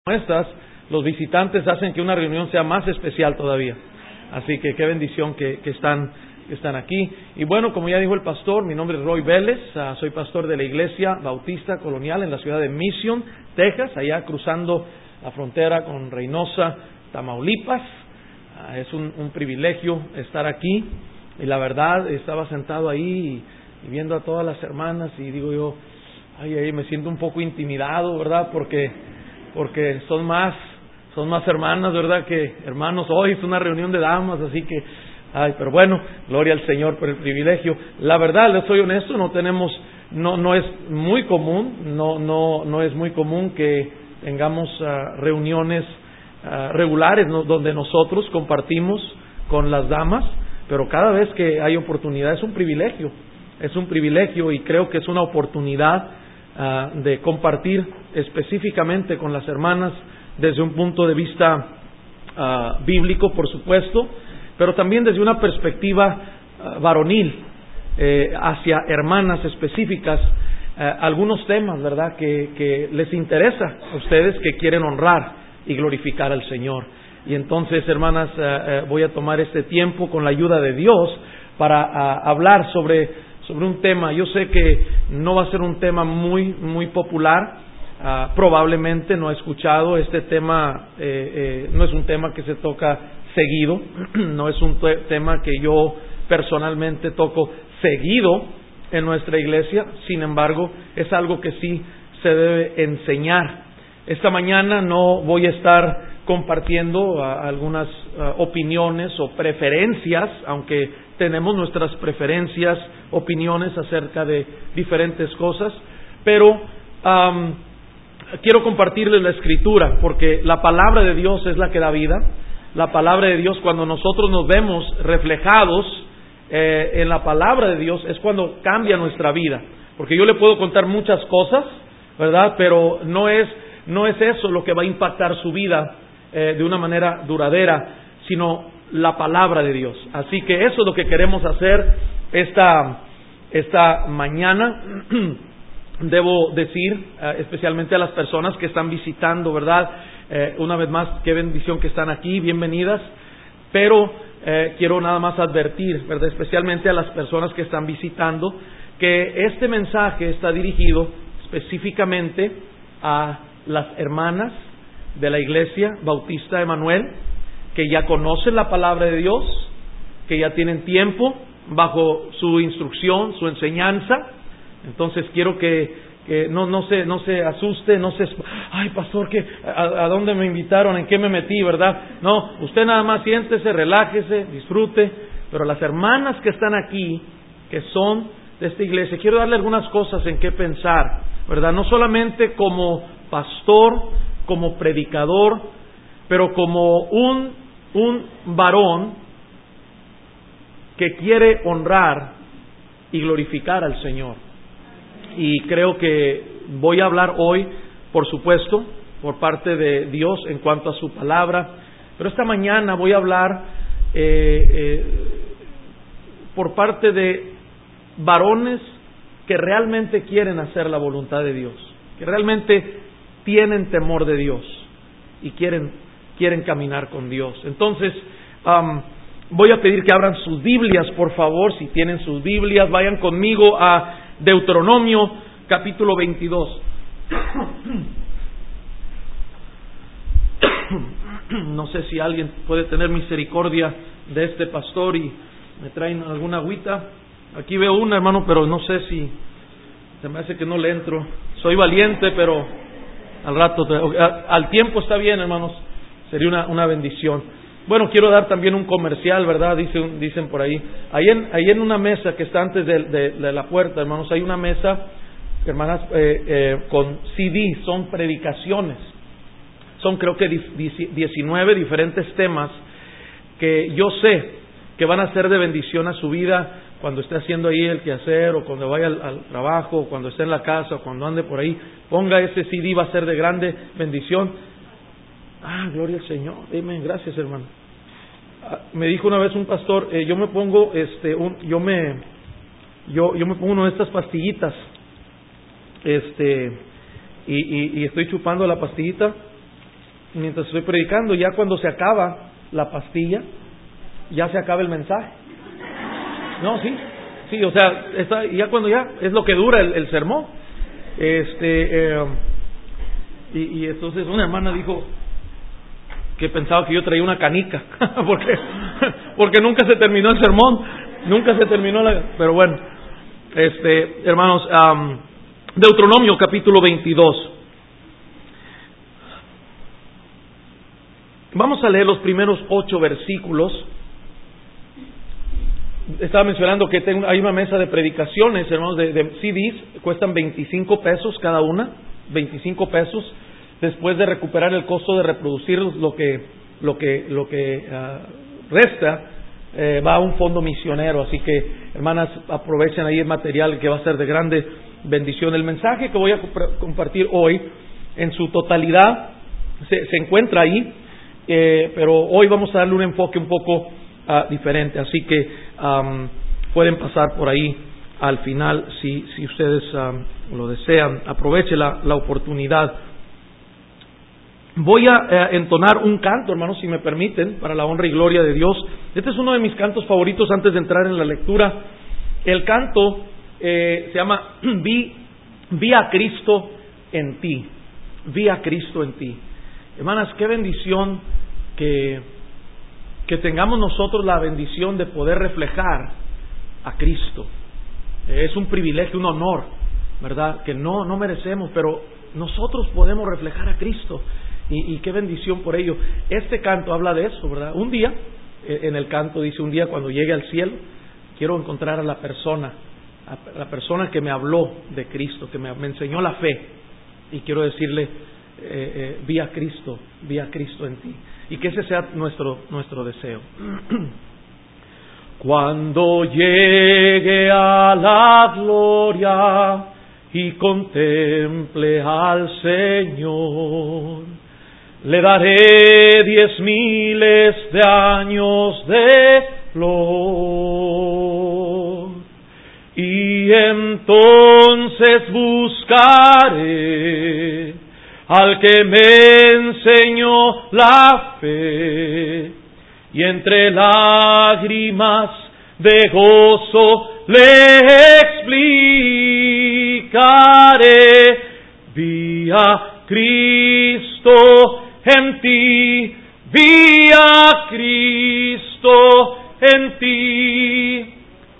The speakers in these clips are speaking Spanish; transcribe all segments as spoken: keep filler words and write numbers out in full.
Estas, los visitantes hacen que una reunión sea más especial todavía. Así que qué bendición que, que están que están aquí. Y bueno, como ya dijo el pastor, mi nombre es Roy Vélez, uh, soy pastor de la Iglesia Bautista Colonial en la ciudad de Mission, Texas, allá cruzando la frontera con Reynosa, Tamaulipas. Uh, es un, un privilegio estar aquí. Y la verdad, estaba sentado ahí y, y viendo a todas las hermanas y digo yo, ay, ay, me siento un poco intimidado, ¿verdad? Porque porque son más son más hermanas, ¿verdad?, que hermanos. Hoy es una reunión de damas, así que, ay, pero bueno, gloria al Señor por el privilegio. La verdad, les soy honesto, no tenemos, no no es muy común, no no no es muy común que tengamos uh, reuniones uh, regulares, ¿no?, donde nosotros compartimos con las damas, pero cada vez que hay oportunidad es un privilegio, es un privilegio y creo que es una oportunidad Uh, de compartir específicamente con las hermanas desde un punto de vista uh, bíblico, por supuesto, pero también desde una perspectiva uh, varonil, eh, hacia hermanas específicas, uh, algunos temas, ¿verdad?, que, que les interesa a ustedes, que quieren honrar y glorificar al Señor. Y entonces, hermanas, uh, uh, voy a tomar este tiempo con la ayuda de Dios para uh, hablar sobre sobre un tema. Yo sé que no va a ser un tema muy muy popular, uh, probablemente no he escuchado este tema, eh, eh, no es un tema que se toca seguido, no es un te- tema que yo personalmente toco seguido en nuestra iglesia. Sin embargo, es algo que sí se debe enseñar. Esta mañana no voy a estar compartiendo uh, algunas uh, opiniones o preferencias, aunque tenemos nuestras preferencias, opiniones acerca de diferentes cosas, pero um, quiero compartirles la Escritura, porque la palabra de Dios es la que da vida. La palabra de Dios, cuando nosotros nos vemos reflejados eh, en la palabra de Dios, es cuando cambia nuestra vida. Porque yo le puedo contar muchas cosas, ¿verdad?, pero no es no es eso lo que va a impactar su vida eh, de una manera duradera, sino la palabra de Dios. Así que eso es lo que queremos hacer esta, esta mañana. Debo decir, uh, especialmente a las personas que están visitando, ¿verdad? Eh, una vez más, qué bendición que están aquí, bienvenidas. Pero eh, quiero nada más advertir, ¿verdad?, especialmente a las personas que están visitando, que este mensaje está dirigido específicamente a las hermanas de la Iglesia Bautista Emanuel, que ya conocen la palabra de Dios, que ya tienen tiempo bajo su instrucción, su enseñanza. Entonces quiero que, que no, no se, no se asuste, no se, ay, pastor, ¿qué, a, a dónde me invitaron? ¿En qué me metí? ¿Verdad? No, usted nada más siéntese, relájese, disfrute. Pero las hermanas que están aquí, que son de esta iglesia, quiero darle algunas cosas en qué pensar, ¿verdad? No solamente como pastor, como predicador, pero como un, un varón que quiere honrar y glorificar al Señor. Y creo que voy a hablar hoy, por supuesto, por parte de Dios en cuanto a su palabra, pero esta mañana voy a hablar eh, eh, por parte de varones que realmente quieren hacer la voluntad de Dios, que realmente tienen temor de Dios y quieren quieren caminar con Dios. Entonces, um, voy a pedir que abran sus Biblias, por favor. Si tienen sus Biblias, vayan conmigo a Deuteronomio capítulo veintidós. No sé si alguien puede tener misericordia de este pastor y me traen alguna agüita. Aquí veo una, hermano, pero no sé si se me hace que no le entro. Soy valiente, pero al rato, al tiempo está bien, hermanos. Sería una, una bendición. Bueno, quiero dar también un comercial, ¿verdad? Dicen, dicen por ahí. Ahí en, ahí en una mesa que está antes de, de, de la puerta, hermanos, hay una mesa, hermanas, eh, eh, con C D, son predicaciones. Son creo que diecinueve diferentes temas que yo sé que van a ser de bendición a su vida cuando esté haciendo ahí el quehacer, o cuando vaya al, al trabajo, o cuando esté en la casa, o cuando ande por ahí. Ponga ese C D, va a ser de grande bendición. Ah, gloria al Señor. Amén. Gracias, hermano. Ah, me dijo una vez un pastor, eh, yo me pongo, este, un, yo me, yo, yo me pongo una de estas pastillitas, este, y, y, y estoy chupando la pastillita mientras estoy predicando, ya cuando se acaba la pastilla, ya se acaba el mensaje. No, sí, sí, o sea, está, ya cuando ya, es lo que dura el, el sermón. Este, eh, y, y entonces una hermana dijo que pensaba que yo traía una canica, porque, porque nunca se terminó el sermón, nunca se terminó la, pero bueno, este, hermanos, um, Deuteronomio capítulo veintidós. Vamos a leer los primeros ocho versículos. Estaba mencionando que tengo, hay una mesa de predicaciones, hermanos, de, de C Ds, cuestan veinticinco pesos cada una, veinticinco pesos, después de recuperar el costo de reproducir lo que, lo que, lo que uh, resta, eh, va a un fondo misionero. Así que, hermanas, aprovechen ahí el material que va a ser de grande bendición. El mensaje que voy a compartir hoy, en su totalidad, se, se encuentra ahí, eh, pero hoy vamos a darle un enfoque un poco uh, diferente. Así que um, pueden pasar por ahí al final si, si ustedes um, lo desean. Aproveche la, la oportunidad. Voy a eh, entonar un canto, hermanos, si me permiten, para la honra y gloria de Dios. Este es uno de mis cantos favoritos antes de entrar en la lectura. El canto eh, se llama Vi, Vi a Cristo en ti. Vi a Cristo en ti. Hermanas, qué bendición que, que tengamos nosotros la bendición de poder reflejar a Cristo. Eh, es un privilegio, un honor, ¿verdad? Que no, no merecemos, pero nosotros podemos reflejar a Cristo. Y, y qué bendición por ello. Este canto habla de eso, ¿verdad? Un día, en el canto dice, un día cuando llegue al cielo, quiero encontrar a la persona, a la persona que me habló de Cristo, que me, me enseñó la fe. Y quiero decirle, eh, eh, vi a Cristo, vi a Cristo en ti. Y que ese sea nuestro, nuestro deseo. Cuando llegue a la gloria y contemple al Señor, le daré diez miles de años de flor, y entonces buscaré al que me enseñó la fe, y entre lágrimas de gozo le explicaré. Vi a Cristo en ti, vi a Cristo en ti.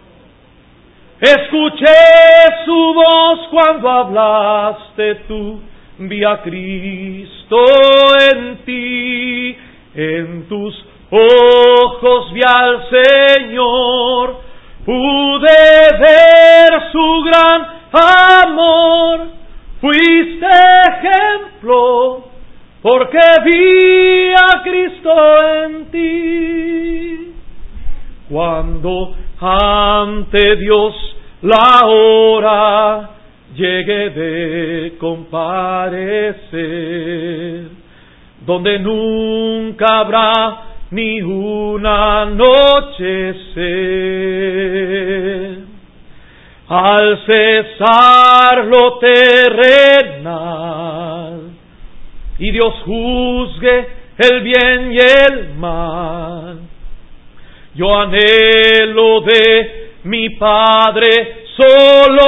Escuché su voz cuando hablaste tú, vi a Cristo en ti. En tus ojos vi al Señor, pude ver su gran amor. Fuiste ejemplo, porque vi a Cristo en ti. Cuando ante Dios la hora llegue de comparecer, donde nunca habrá ni un anochecer, al cesar lo terrenal y Dios juzgue el bien y el mal, yo anhelo de mi Padre solo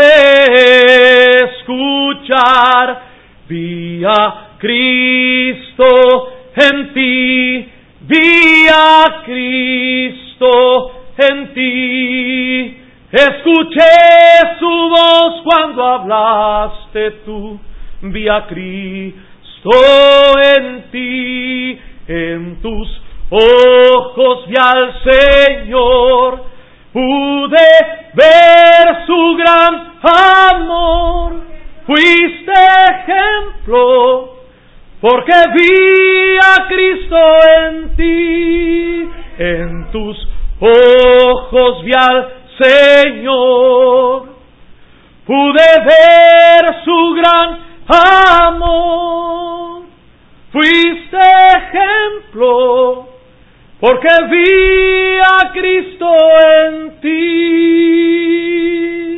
escuchar. Vi a Cristo en ti, vi a Cristo en ti. Escuché su voz cuando hablaste tú, vi a Cristo en ti. En tus ojos vi al Señor, pude ver su gran amor. Fuiste ejemplo, porque vi a Cristo en ti. En tus ojos vi al Señor, pude ver su gran amor. Fuiste ejemplo, porque vi a Cristo en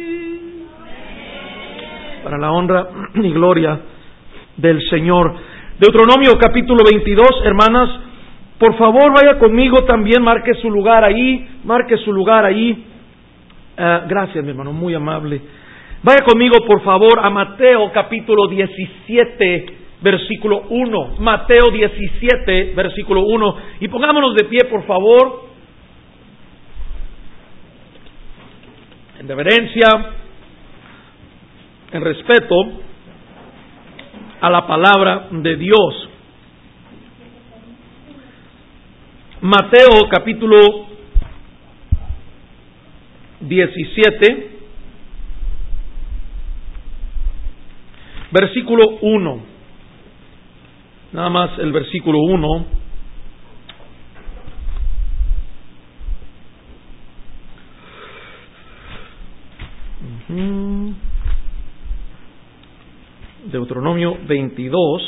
ti. Para la honra y gloria del Señor. Deuteronomio capítulo veintidós, hermanas, por favor vaya conmigo también, marque su lugar ahí, marque su lugar ahí. Uh, gracias, mi hermano, muy amable. Vaya conmigo, por favor, a Mateo capítulo diecisiete, versículo uno. Mateo diecisiete, versículo uno. Y pongámonos de pie, por favor, en reverencia, en respeto a la palabra de Dios. Mateo capítulo diecisiete, versículo uno. Nada más el versículo uno. Deuteronomio veintidós.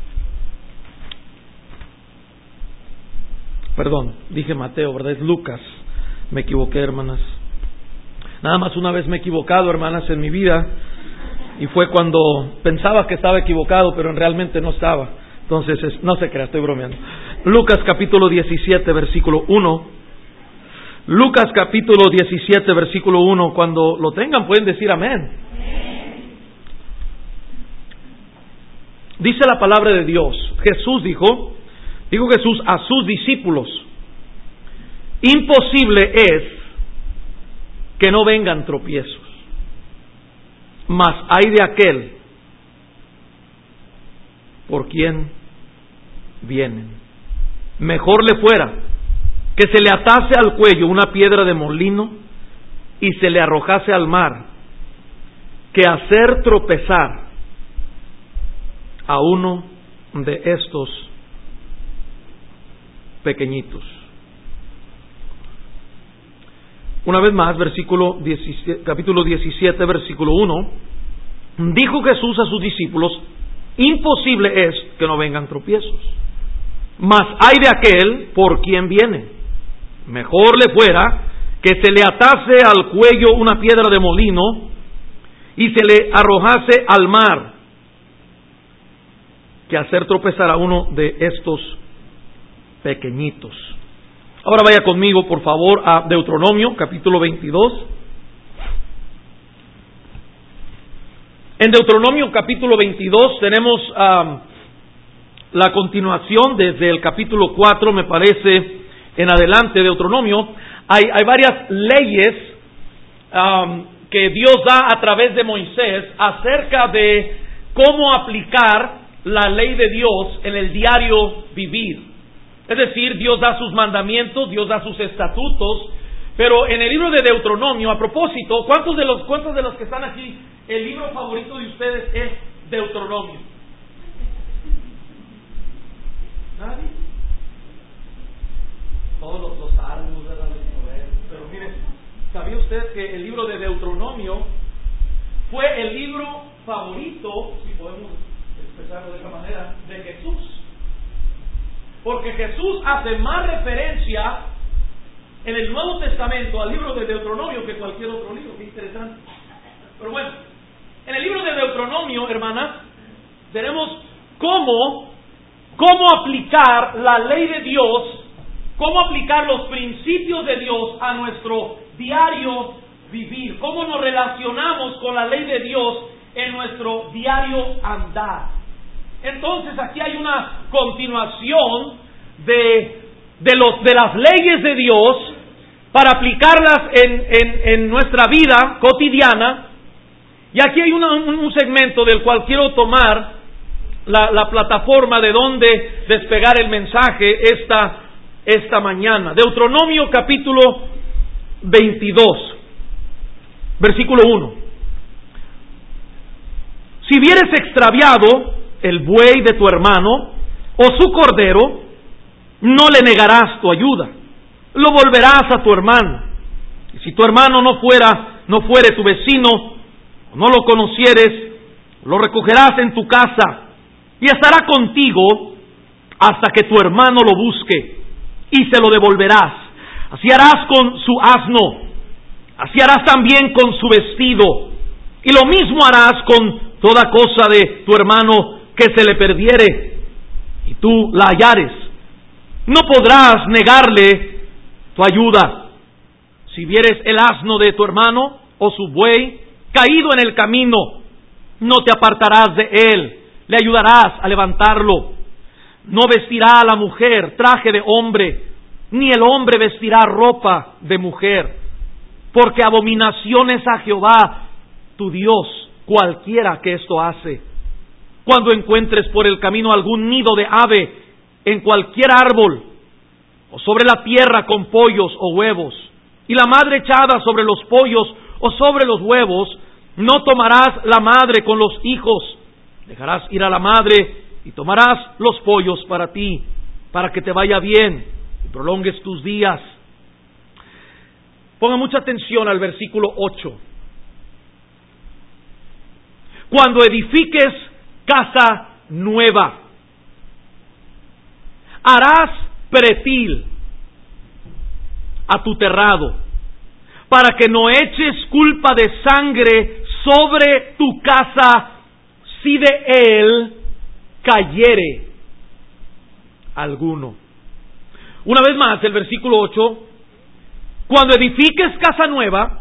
Perdón, dije Mateo, ¿verdad? Es Lucas. Me equivoqué, hermanas. Nada más una vez me he equivocado, hermanas, en mi vida. Y fue cuando pensaba que estaba equivocado, pero realmente no estaba. Entonces, no se crea, estoy bromeando. Lucas capítulo diecisiete, versículo uno. Lucas capítulo diecisiete, versículo uno. Cuando lo tengan pueden decir amén. Dice la palabra de Dios. Jesús dijo, dijo Jesús a sus discípulos: imposible es que no vengan tropiezos, mas hay de aquel por quien vienen. Mejor le fuera que se le atase al cuello una piedra de molino y se le arrojase al mar, que hacer tropezar a uno de estos pequeñitos. Una vez más, versículo diecisiete, capítulo diecisiete, versículo uno. Dijo Jesús a sus discípulos: imposible es que no vengan tropiezos, mas hay de aquel por quien viene. Mejor le fuera que se le atase al cuello una piedra de molino y se le arrojase al mar, que hacer tropezar a uno de estos pequeñitos. Ahora vaya conmigo, por favor, a Deuteronomio capítulo veintidós. En Deuteronomio capítulo veintidós tenemos um, la continuación desde el capítulo cuatro, me parece, en adelante. Deuteronomio, hay, hay varias leyes um, que Dios da a través de Moisés acerca de cómo aplicar la ley de Dios en el diario vivir. Es decir, Dios da sus mandamientos, Dios da sus estatutos, pero en el libro de Deuteronomio, a propósito, ¿cuántos de los, cuántos de los que están aquí, el libro favorito de ustedes es Deuteronomio? ¿Nadie? Todos los, los salmos, ¿verdad? Pero mire, ¿sabía usted que el libro de Deuteronomio fue el libro favorito, si podemos expresarlo de esa manera, de Jesús? Porque Jesús hace más referencia en el Nuevo Testamento al libro de Deuteronomio que cualquier otro libro. Qué interesante. Pero bueno, en el libro de Deuteronomio, hermanas, tenemos cómo, cómo aplicar la ley de Dios, cómo aplicar los principios de Dios a nuestro diario vivir, cómo nos relacionamos con la ley de Dios en nuestro diario andar. Entonces aquí hay una continuación de, de, los, de las leyes de Dios para aplicarlas en, en, en nuestra vida cotidiana. Y aquí hay una, un, un segmento del cual quiero tomar la, la plataforma de donde despegar el mensaje esta, esta mañana. Deuteronomio capítulo veintidós, versículo uno. Si vieres extraviado el buey de tu hermano o su cordero, no le negarás tu ayuda, lo volverás a tu hermano. Y si tu hermano no fuera, no fuere tu vecino, no lo conocieres, lo recogerás en tu casa y estará contigo hasta que tu hermano lo busque y se lo devolverás. Así harás con su asno, así harás también con su vestido, y lo mismo harás con toda cosa de tu hermano que se le perdiere. y tú la hallares, no podrás negarle tu ayuda. Si vieres el asno de tu hermano o su buey caído en el camino, no te apartarás de él, le ayudarás a levantarlo. No vestirá a la mujer traje de hombre, ni el hombre vestirá ropa de mujer, porque abominación es a Jehová tu Dios cualquiera que esto hace. Cuando encuentres por el camino algún nido de ave en cualquier árbol, o sobre la tierra con pollos o huevos, y la madre echada sobre los pollos o sobre los huevos, no tomarás la madre con los hijos, dejarás ir a la madre y tomarás los pollos para ti, para que te vaya bien y prolongues tus días. Ponga mucha atención al versículo ocho. Cuando edifiques casa nueva, harás pretil a tu terrado, para que no eches culpa de sangre sobre tu casa, si de él cayere alguno. Una vez más, el versículo ocho. Cuando edifiques casa nueva,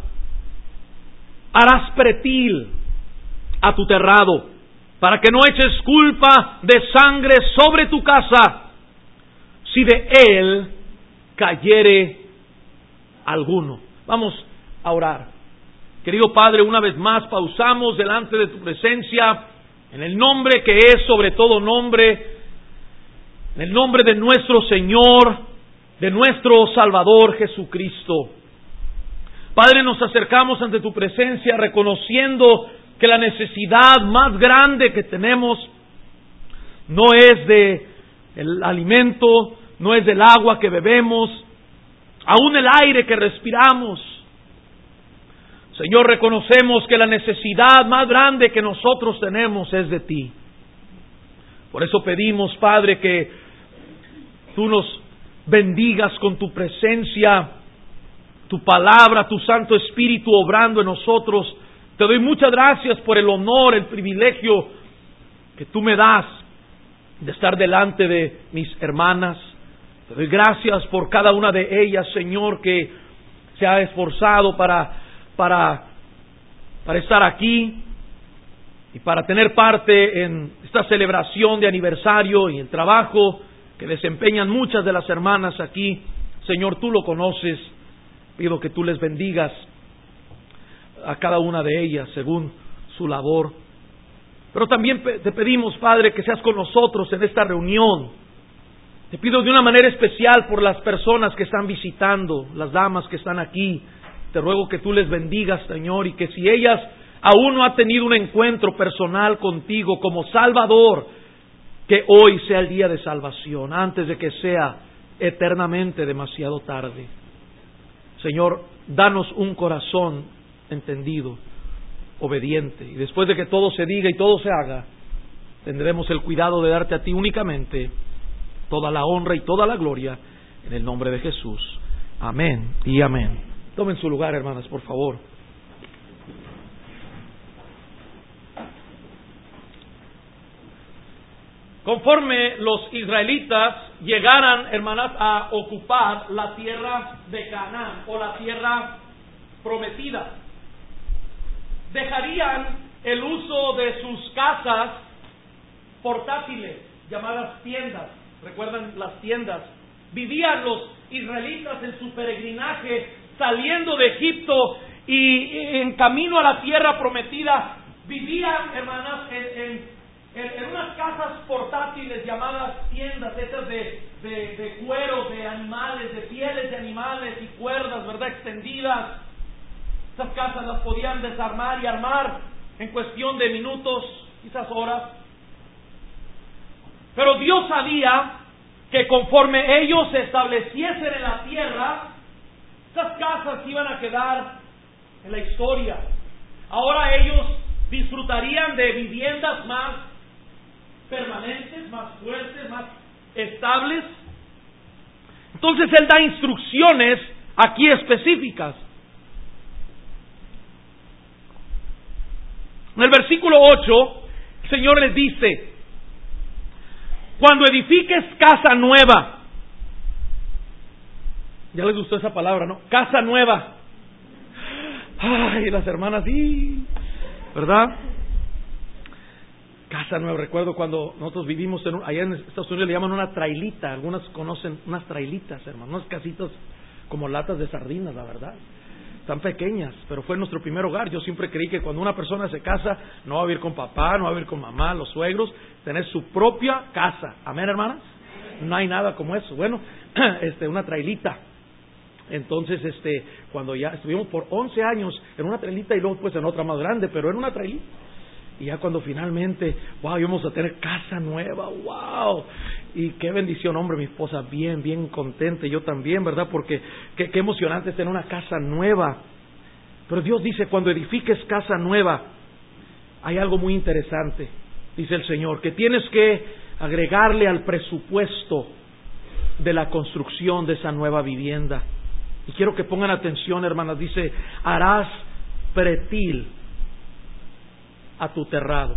harás pretil a tu terrado, para que no eches culpa de sangre sobre tu casa, si de él cayere alguno. Vamos a orar. Querido Padre, una vez más pausamos delante de tu presencia, en el nombre que es sobre todo nombre, en el nombre de nuestro Señor, de nuestro Salvador Jesucristo. Padre, nos acercamos ante tu presencia reconociendo que la necesidad más grande que tenemos no es de el alimento, no es del agua que bebemos, aún el aire que respiramos. Señor, reconocemos que la necesidad más grande que nosotros tenemos es de ti. Por eso pedimos, Padre, que tú nos bendigas con tu presencia, tu palabra, tu Santo Espíritu obrando en nosotros. Te doy muchas gracias por el honor, el privilegio que tú me das de estar delante de mis hermanas. Te doy gracias por cada una de ellas, Señor, que se ha esforzado para, para, para estar aquí y para tener parte en esta celebración de aniversario y el trabajo que desempeñan muchas de las hermanas aquí. Señor, tú lo conoces. Pido que tú les bendigas a cada una de ellas según su labor. Pero también te pedimos, Padre, que seas con nosotros en esta reunión. Te pido de una manera especial por las personas que están visitando, las damas que están aquí. Te ruego que tú les bendigas, Señor, y que si ellas aún no han tenido un encuentro personal contigo como Salvador, que hoy sea el día de salvación, antes de que sea eternamente demasiado tarde. Señor, danos un corazón entendido, obediente, y después de que todo se diga y todo se haga, tendremos el cuidado de darte a ti únicamente toda la honra y toda la gloria, en el nombre de Jesús. Amén y amén. Tomen su lugar, hermanas, por favor. Conforme los israelitas llegaran, hermanas, a ocupar la tierra de Canaán o la tierra prometida, dejarían el uso de sus casas portátiles, llamadas tiendas. ¿Recuerdan las tiendas? Vivían los israelitas en su peregrinaje saliendo de Egipto y en camino a la tierra prometida. Vivían, hermanas, en, en En, en unas casas portátiles llamadas tiendas, hechas de, de, de cueros de animales, de pieles de animales y cuerdas, ¿verdad?, extendidas. Esas casas las podían desarmar y armar en cuestión de minutos, quizás horas. Pero Dios sabía que conforme ellos se estableciesen en la tierra, esas casas iban a quedar en la historia. Ahora ellos disfrutarían de viviendas más permanentes, más fuertes, más estables. Entonces Él da instrucciones aquí específicas. En el versículo ocho, el Señor les dice: cuando edifiques casa nueva. Ya les gustó esa palabra, ¿no? Casa nueva. Ay, las hermanas, sí, ¿verdad? Casa nueva. Recuerdo cuando nosotros vivimos en un, allá en Estados Unidos le llaman una trailita. Algunas conocen unas trailitas, hermanos, unas casitas como latas de sardinas, la verdad. Tan pequeñas, pero fue nuestro primer hogar. Yo siempre creí que cuando una persona se casa no va a vivir con papá, no va a vivir con mamá, los suegros, tener su propia casa. Amén, hermanas. No hay nada como eso. Bueno, este, una trailita. Entonces, este, cuando ya estuvimos por once años en una trailita y luego pues en otra más grande, pero en una trailita. Y ya cuando finalmente, wow, íbamos a tener casa nueva, wow. Y qué bendición, hombre, mi esposa bien, bien contenta, y yo también, ¿verdad? Porque qué, qué emocionante es tener una casa nueva. Pero Dios dice, cuando edifiques casa nueva, hay algo muy interesante, dice el Señor, que tienes que agregarle al presupuesto de la construcción de esa nueva vivienda. Y quiero que pongan atención, hermanas, dice, harás pretil a tu terrado.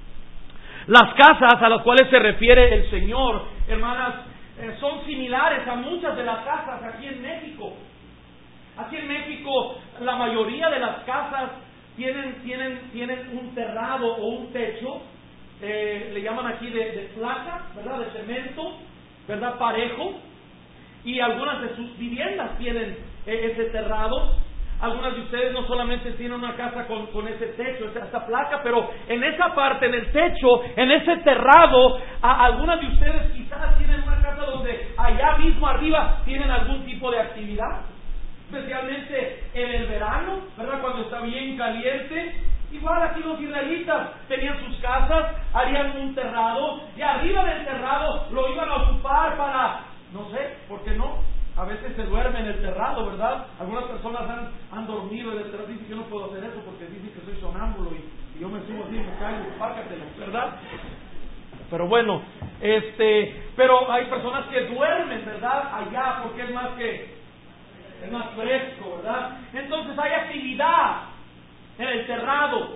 Las casas a las cuales se refiere el Señor, hermanas, eh, son similares a muchas de las casas aquí en México. Aquí en México la mayoría de las casas tienen tienen tienen un terrado o un techo, eh, le llaman aquí de, de placa, ¿verdad? De cemento, ¿verdad? Parejo. Y algunas de sus viviendas tienen eh, ese terrado. Algunas de ustedes no solamente tienen una casa con, con ese techo, esa, esa placa, pero en esa parte, en el techo, en ese terrado, a, algunas de ustedes quizás tienen una casa donde allá mismo arriba tienen algún tipo de actividad, especialmente en el verano, ¿verdad? Cuando está bien caliente. Igual aquí los israelitas tenían sus casas, harían un terrado, y arriba del terrado lo iban a ocupar para, no sé, ¿por qué no? A veces se duerme en el terrado, ¿verdad? Algunas personas han, han dormido en el terrado. Dicen que yo no puedo hacer eso porque dicen que soy sonámbulo y, y yo me subo así y me caigo, pácatelo, ¿verdad? Pero bueno, este, pero hay personas que duermen, ¿verdad? Allá porque es más que, es más fresco, ¿verdad? Entonces hay actividad en el terrado.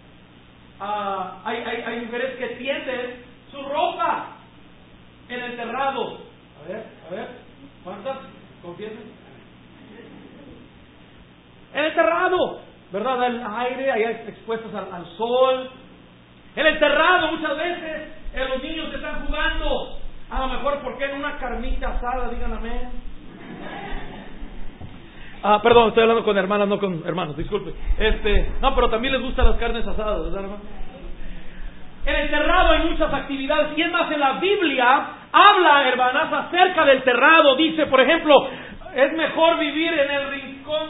Ah, hay, hay, hay mujeres que tienden su ropa en el terrado. A ver, a ver. ¿Cuántas? ¿Confiesen? En el terrado, ¿verdad? El aire, allá expuestos al, al sol. En el terrado muchas veces eh, los niños están jugando. A lo mejor, ¿por qué en una carnita asada? Digan amén. Ah, perdón, estoy hablando con hermanas, no con hermanos, disculpe. Este, no, pero también les gustan las carnes asadas, ¿verdad, hermano? En el terrado hay muchas actividades, y es más, en la Biblia habla, hermanas, acerca del terrado. Dice, por ejemplo, es mejor vivir en el rincón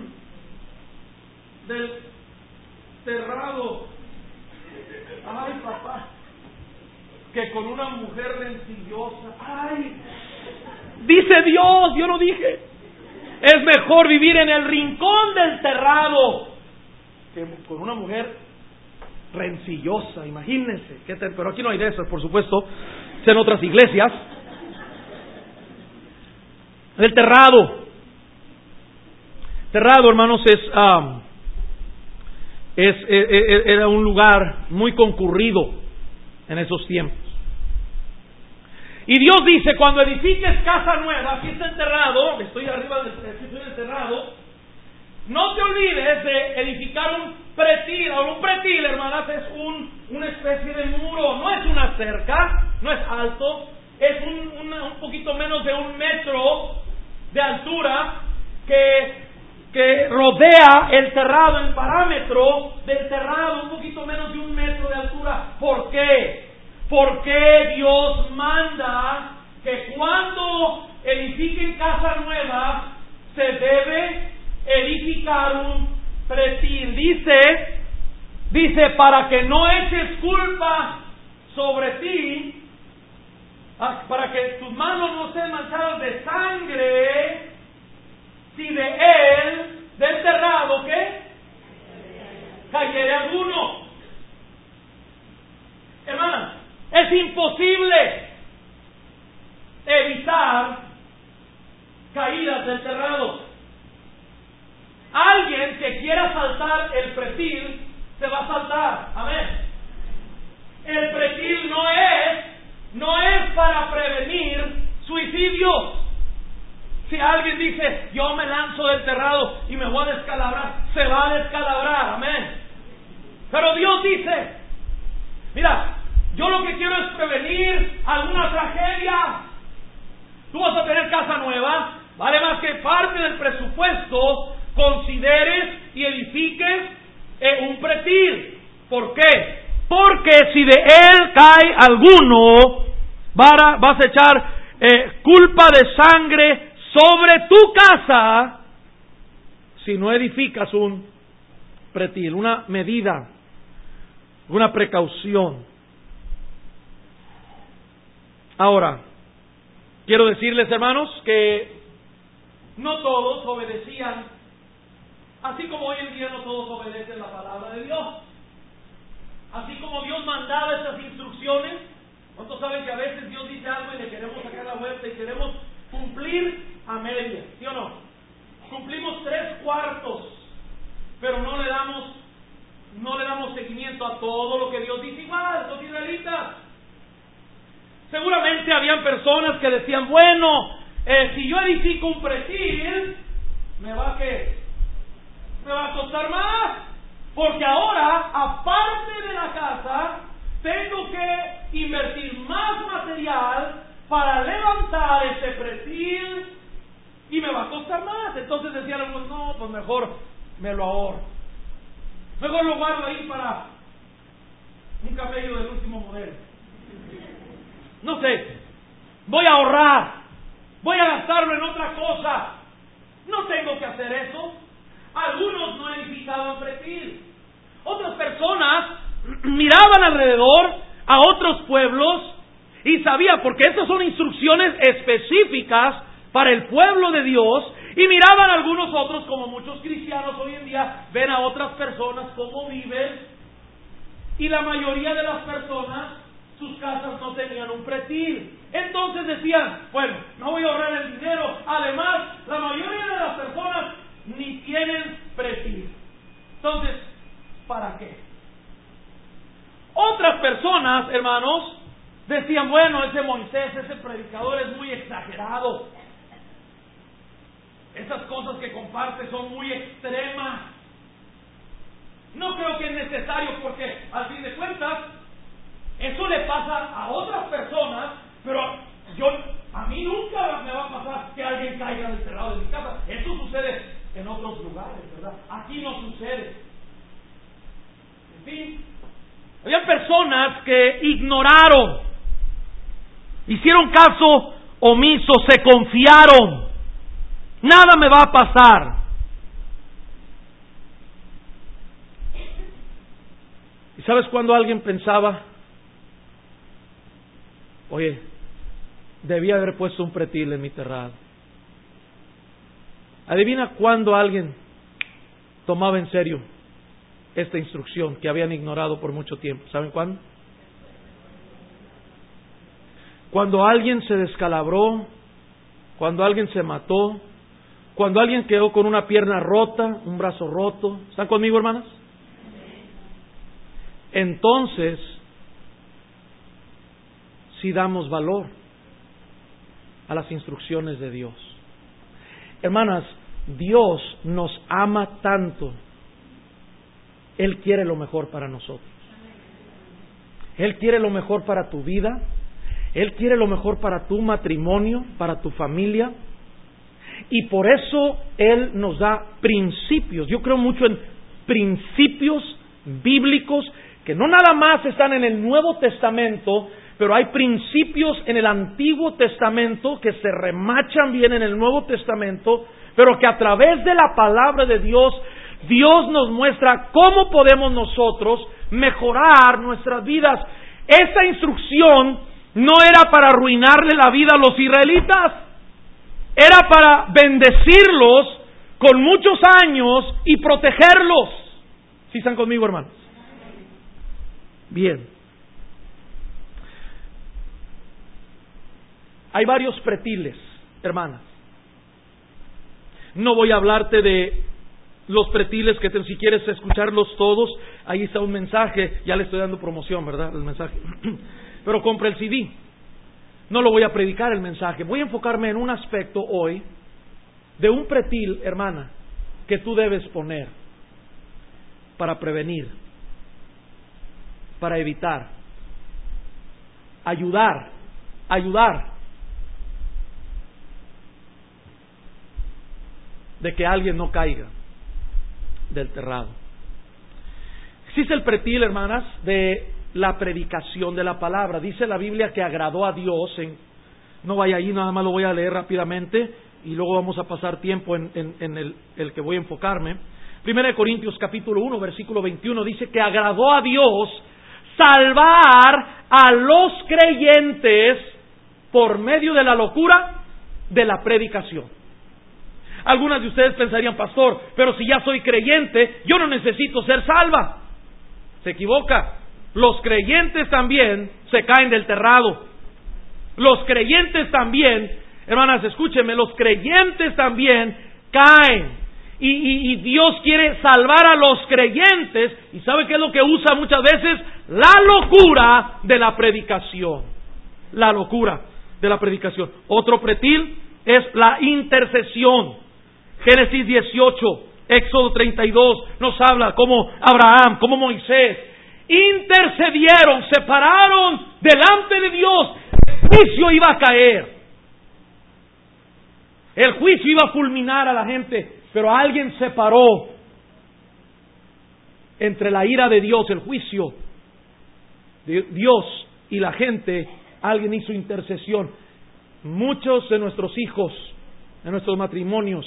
de, del terrado, ay papá, que con una mujer rencillosa. Ay, dice Dios, yo lo dije. Es mejor vivir en el rincón del terrado que con una mujer rencillosa, imagínense. ¿Qué te, pero aquí no hay de eso, por supuesto. Es en otras iglesias. El terrado. Terrado, hermanos, es, um, es, es, es era un lugar muy concurrido en esos tiempos. Y Dios dice, cuando edifiques casa nueva, aquí está enterrado, estoy arriba del aquí estoy enterrado, no te olvides de edificar un pretil. Ahora, un pretil, hermanas, es un, una especie de muro, no es una cerca, no es alto, es un, una, un poquito menos de un metro de altura que, que rodea el terrado, el parámetro del terrado, un poquito menos de un metro de altura. ¿Por qué? Porque Dios manda que cuando edifiquen casa nueva se debe edificar un pretil. Dice, dice, para que no eches culpa sobre ti, para que tus manos no sean manchadas de sangre, si de él, del terrado, ¿qué? Cayere alguno. Hermanas, es imposible evitar caídas del terrado. Alguien que quiera saltar el pretil se va a saltar. Amén. El pretil no es no es para prevenir suicidios. Si alguien dice, yo me lanzo del terrado y me voy a descalabrar, se va a descalabrar, amén. Pero Dios dice, mira, yo lo que quiero es prevenir alguna tragedia. Tú vas a tener casa nueva, vale más que parte del presupuesto consideres y edifiques eh, un pretil. ¿Por qué? Porque si de él cae alguno, vas a echar eh, culpa de sangre sobre tu casa si no edificas un pretil, una medida, una precaución. Ahora, quiero decirles, hermanos, que no todos obedecían, así como hoy en día no todos obedecen la palabra de Dios. Así como Dios mandaba esas instrucciones, ¿cuántos saben que a veces Dios dice algo y le queremos sacar la vuelta y queremos cumplir a medias? ¿Sí o no? Cumplimos tres cuartos, pero no le damos, no le damos seguimiento a todo lo que Dios dice. Igual, los israelitas. Seguramente habían personas que decían, bueno, eh, si yo edifico un pretil, me va a que, me va a costar más, porque ahora, aparte de la casa, tengo que invertir más material para levantar ese pretil y me va a costar más. Entonces decían algunos, no, pues mejor me lo ahorro, mejor lo guardo ahí para un camello del último modelo. No sé, voy a ahorrar, voy a gastarlo en otra cosa. No tengo que hacer eso. Algunos no edificaban pretil. Otras personas miraban alrededor a otros pueblos y sabían, porque estas son instrucciones específicas para el pueblo de Dios, y miraban a algunos otros, como muchos cristianos hoy en día ven a otras personas cómo viven, y la mayoría de las personas, sus casas no tenían un pretil. Entonces decían, bueno, no voy a ahorrar el dinero. Además, la mayoría de las personas ni tienen pretil. Entonces, ¿para qué? Otras personas, hermanos, decían, bueno, ese Moisés, ese predicador es muy exagerado. Esas cosas que comparte son muy extremas. No creo que es necesario, porque al fin de cuentas eso le pasa a otras personas, pero yo, a mí nunca me va a pasar que alguien caiga del terrado de mi casa. Eso sucede en otros lugares, ¿verdad? Aquí no sucede. En fin, había personas que ignoraron, hicieron caso omiso, se confiaron. Nada me va a pasar. ¿Y sabes cuándo alguien pensaba, oye, debía haber puesto un pretil en mi terrado? Adivina cuándo alguien tomaba en serio esta instrucción que habían ignorado por mucho tiempo. ¿Saben cuándo? Cuando alguien se descalabró, cuando alguien se mató, cuando alguien quedó con una pierna rota, un brazo roto. ¿Están conmigo, hermanas? Entonces, si damos valor a las instrucciones de Dios. Hermanas, Dios nos ama tanto. Él quiere lo mejor para nosotros. Él quiere lo mejor para tu vida. Él quiere lo mejor para tu matrimonio, para tu familia. Y por eso Él nos da principios. Yo creo mucho en principios bíblicos que no nada más están en el Nuevo Testamento, pero hay principios en el Antiguo Testamento que se remachan bien en el Nuevo Testamento, pero que a través de la palabra de Dios, Dios nos muestra cómo podemos nosotros mejorar nuestras vidas. Esta instrucción no era para arruinarle la vida a los israelitas, era para bendecirlos con muchos años y protegerlos. ¿Sí están conmigo, hermanos? Bien. Hay varios pretiles, hermanas. No voy a hablarte de los pretiles que te, si quieres escucharlos todos, ahí está un mensaje, ya le estoy dando promoción, ¿verdad? El mensaje. Pero compra el C D. no lo voy a predicar el mensaje. Voy a enfocarme en un aspecto hoy de un pretil, hermana, que tú debes poner para prevenir, para evitar, ayudar, ayudar de que alguien no caiga del terrado. Existe el pretil, hermanas, de la predicación de la palabra. Dice la Biblia que agradó a Dios. En, no vaya ahí, nada más lo voy a leer rápidamente y luego vamos a pasar tiempo en, en, en el, el que voy a enfocarme. Primera de Corintios capítulo uno, versículo veintiuno, dice que agradó a Dios salvar a los creyentes por medio de la locura de la predicación. Algunas de ustedes pensarían, pastor, pero si ya soy creyente, yo no necesito ser salva. Se equivoca. Los creyentes también se caen del terrado. Los creyentes también, hermanas, escúchenme, los creyentes también caen. Y, y, y Dios quiere salvar a los creyentes. ¿Y sabe qué es lo que usa muchas veces? La locura de la predicación. La locura de la predicación. Otro pretil es la intercesión. Génesis dieciocho, Éxodo treinta y dos nos habla cómo Abraham, como Moisés intercedieron, se pararon delante de Dios. El juicio iba a caer. El juicio iba a fulminar a la gente, pero alguien se paró entre la ira de Dios, el juicio de Dios y la gente. Alguien hizo intercesión. Muchos de nuestros hijos, de nuestros matrimonios,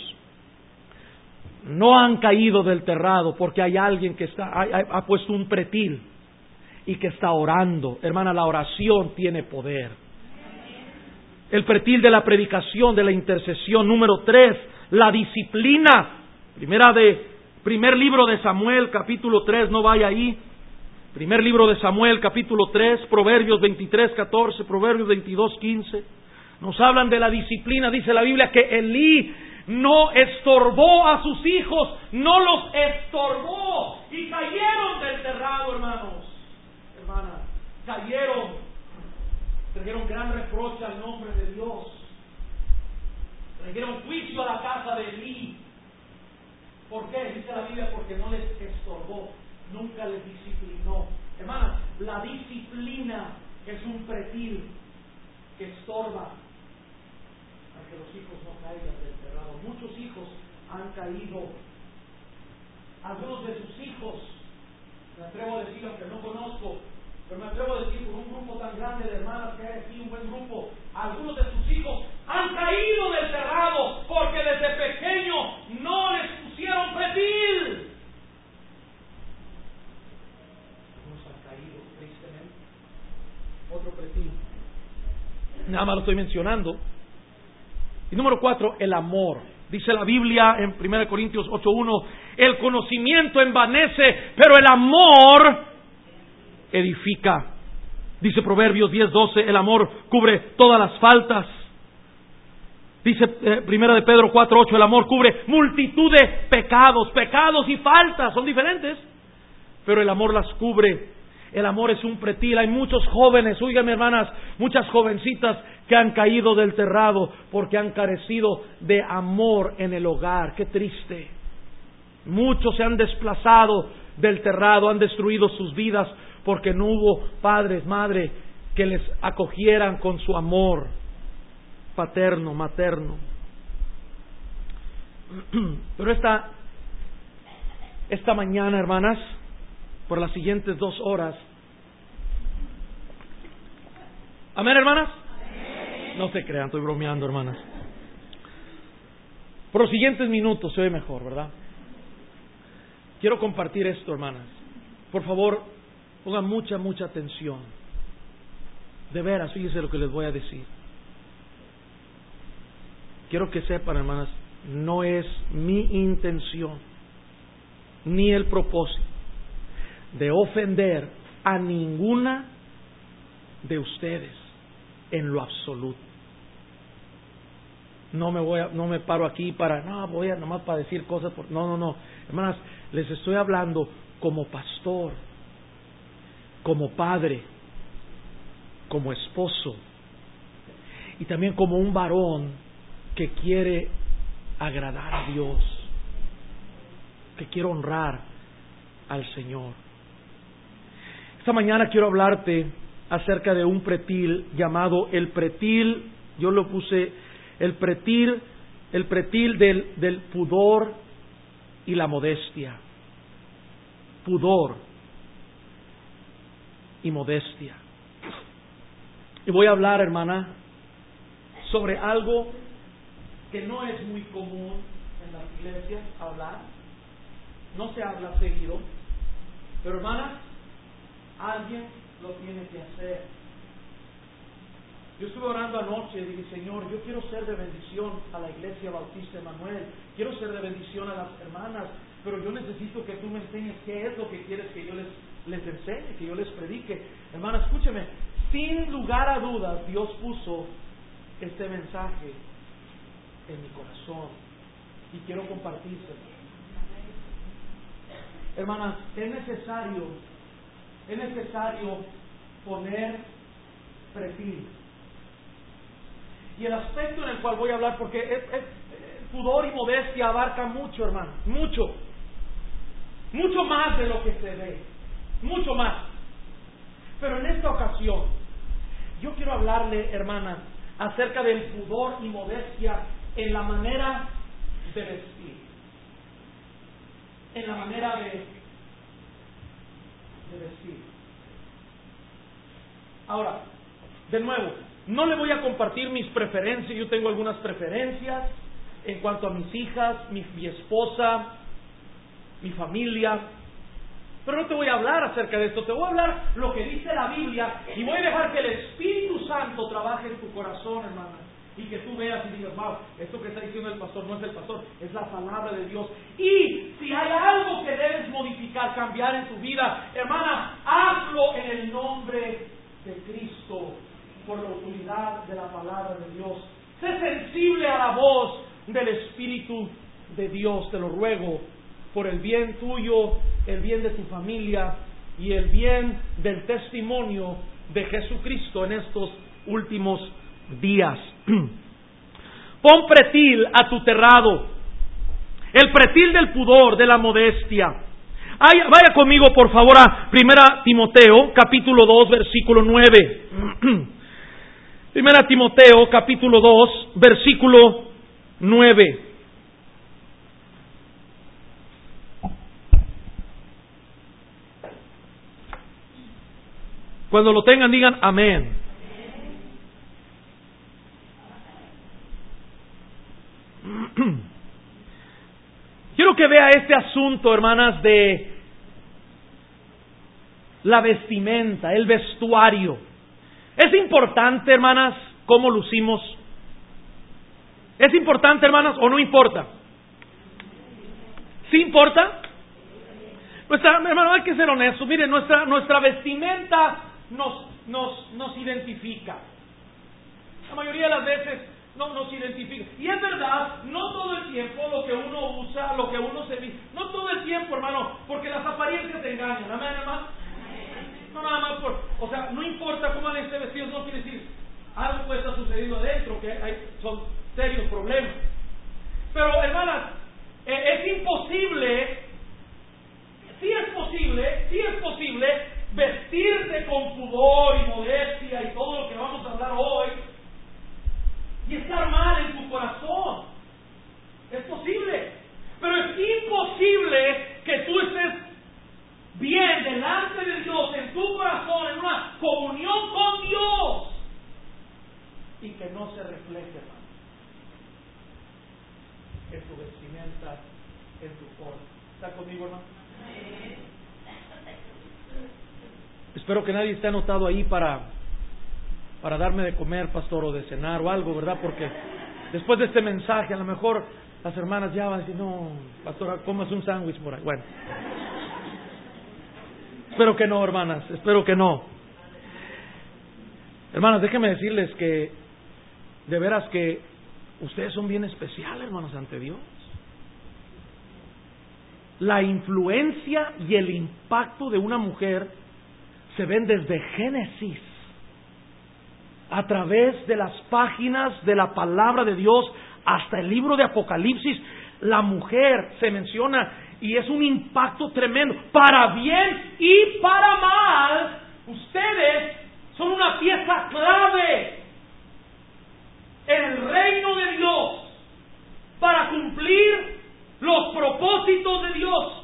no han caído del terrado porque hay alguien que está, ha, ha puesto un pretil y que está orando. Hermana, la oración tiene poder. El pretil de la predicación, de la intercesión. Número tres, la disciplina. Primera de, primer libro de Samuel, capítulo tres, no vaya ahí. Primer libro de Samuel, capítulo tres, Proverbios veintitrés, catorce, Proverbios veintidós, quince. Nos hablan de la disciplina. Dice la Biblia que Elí no estorbó a sus hijos, no los estorbó y cayeron del terrado, hermanos, hermanas, cayeron, trajeron gran reproche al nombre de Dios, trajeron juicio a la casa de Elí. ¿Por qué? Dice la Biblia, porque no les estorbó, nunca les disciplinó. Hermanas, la disciplina es un pretil que estorba para que los hijos no caigan del terrado. Muchos hijos han caído. Algunos de sus hijos, me atrevo a decir, aunque no conozco, pero me atrevo a decir con un grupo tan grande de hermanas que hay aquí, un buen grupo, algunos de sus hijos han caído del terrado porque desde pequeño no les pusieron pretil. Algunos han caído, tristemente. Otro pretil. Nada más lo estoy mencionando. Y número cuatro, el amor. Dice la Biblia en primera de Corintios ocho uno, el conocimiento envanece, pero el amor edifica. Dice Proverbios diez doce, el amor cubre todas las faltas. Dice eh, primera de Pedro cuatro ocho, el amor cubre multitud de pecados. Pecados y faltas son diferentes, pero el amor las cubre. El amor es un pretil. Hay muchos jóvenes, oigan hermanas, muchas jovencitas que han caído del terrado porque han carecido de amor en el hogar. Qué triste. Muchos se han desplazado del terrado, han destruido sus vidas porque no hubo padres, madres que les acogieran con su amor paterno, materno. Pero esta, esta mañana, hermanas, por las siguientes dos horas. ¿Amén, hermanas? Amén. No se crean, estoy bromeando, hermanas. Por los siguientes minutos se ve mejor, ¿verdad? Quiero compartir esto, hermanas. Por favor, pongan mucha, mucha atención. De veras, fíjense lo que les voy a decir. Quiero que sepan, hermanas, no es mi intención ni el propósito de ofender a ninguna de ustedes en lo absoluto. No me voy a, no me paro aquí para, no, voy a nomás para decir cosas, por, no, no, no. Hermanas, les estoy hablando como pastor, como padre, como esposo, y también como un varón que quiere agradar a Dios, que quiere honrar al Señor. Esta mañana quiero hablarte acerca de un pretil llamado el pretil, yo lo puse, el pretil, el pretil del, del pudor y la modestia. Pudor y modestia. Y voy a hablar, hermana, sobre algo que no es muy común en las iglesias hablar. No se habla seguido. Pero, hermana, alguien lo tiene que hacer. Yo estuve orando anoche y dije, Señor, yo quiero ser de bendición a la Iglesia Bautista Emanuel, quiero ser de bendición a las hermanas, pero yo necesito que tú me enseñes qué es lo que quieres que yo les, les enseñe, que yo les predique. Hermana, escúcheme, sin lugar a dudas, Dios puso este mensaje en mi corazón y quiero compartírselo. Hermanas, es necesario, es necesario poner pretil. Y el aspecto en el cual voy a hablar, porque es, es, es, pudor y modestia abarca mucho, hermano, mucho, mucho más de lo que se ve, mucho más. Pero en esta ocasión, yo quiero hablarle, hermana, acerca del pudor y modestia en la manera de vestir, en la manera de, de vestir. Ahora, de nuevo, no le voy a compartir mis preferencias. Yo tengo algunas preferencias en cuanto a mis hijas, mi, mi esposa, mi familia, pero no te voy a hablar acerca de esto. Te voy a hablar lo que dice la Biblia y voy a dejar que el Espíritu Santo trabaje en tu corazón, hermana, y que tú veas y digas, wow, esto que está diciendo el pastor no es el pastor, es la palabra de Dios. Y si hay algo que debes modificar, cambiar en tu vida, hermana, hazlo en el nombre de Cristo, por la autoridad de la palabra de Dios. Sé sensible a la voz del Espíritu de Dios, te lo ruego, por el bien tuyo, el bien de tu familia y el bien del testimonio de Jesucristo en estos últimos días. Pon pretil a tu terrado, el pretil del pudor, de la modestia. Ay, vaya conmigo por favor a Primera Timoteo, capítulo dos, versículo nueve. Primera Timoteo, capítulo dos, versículo nueve. Cuando lo tengan, digan amén. Quiero que vea este asunto, hermanas, de la vestimenta, el vestuario. ¿Es importante, hermanas, cómo lucimos? ¿Es importante, hermanas, o no importa? ¿Sí importa? Nuestra, hermano, hay que ser honestos. Miren, nuestra, nuestra vestimenta nos, nos, nos identifica. La mayoría de las veces no nos identifica. Y es verdad, no todo el tiempo lo que uno usa, lo que uno se viste. No todo el tiempo, hermano, porque las apariencias te engañan. Amén, hermano. No nada más por, o sea, no importa cómo han esté vestidos, no quiere decir algo puede estar sucediendo adentro, que hay, son serios problemas. Pero, hermanas, eh, es imposible, sí es posible, sí es posible vestirse con pudor y modestia y todo lo que vamos a hablar hoy y estar mal en tu corazón. Es posible, pero es imposible que tú estés bien delante de Dios, en tu corazón, en una comunión con Dios, y que no se refleje, hermano, en tu vestimenta, en tu forma. ¿Está conmigo, hermano? Espero que nadie esté anotado ahí para para darme de comer, pastor, o de cenar o algo, ¿verdad? Porque después de este mensaje, a lo mejor las hermanas ya van a decir, no, pastor, comas un sándwich por ahí. Bueno, espero que no, hermanas, espero que no. Hermanas, déjenme decirles que de veras que ustedes son bien especiales, hermanos, ante Dios. La influencia y el impacto de una mujer se ven desde Génesis a través de las páginas de la palabra de Dios hasta el libro de Apocalipsis, la mujer se menciona y es un impacto tremendo. Para bien y para mal, ustedes son una pieza clave en el reino de Dios para cumplir los propósitos de Dios.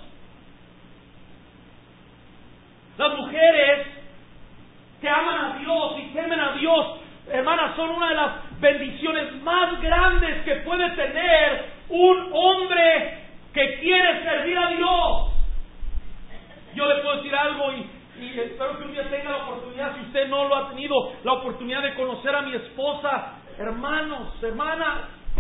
Las mujeres que aman a Dios y temen a Dios, hermanas, son una de las bendiciones más grandes que puede tener un hombre que quiere servir a Dios. Yo le puedo decir algo y, y espero que un día tenga la oportunidad, si usted no lo ha tenido, la oportunidad de conocer a mi esposa. Hermanos, hermanas,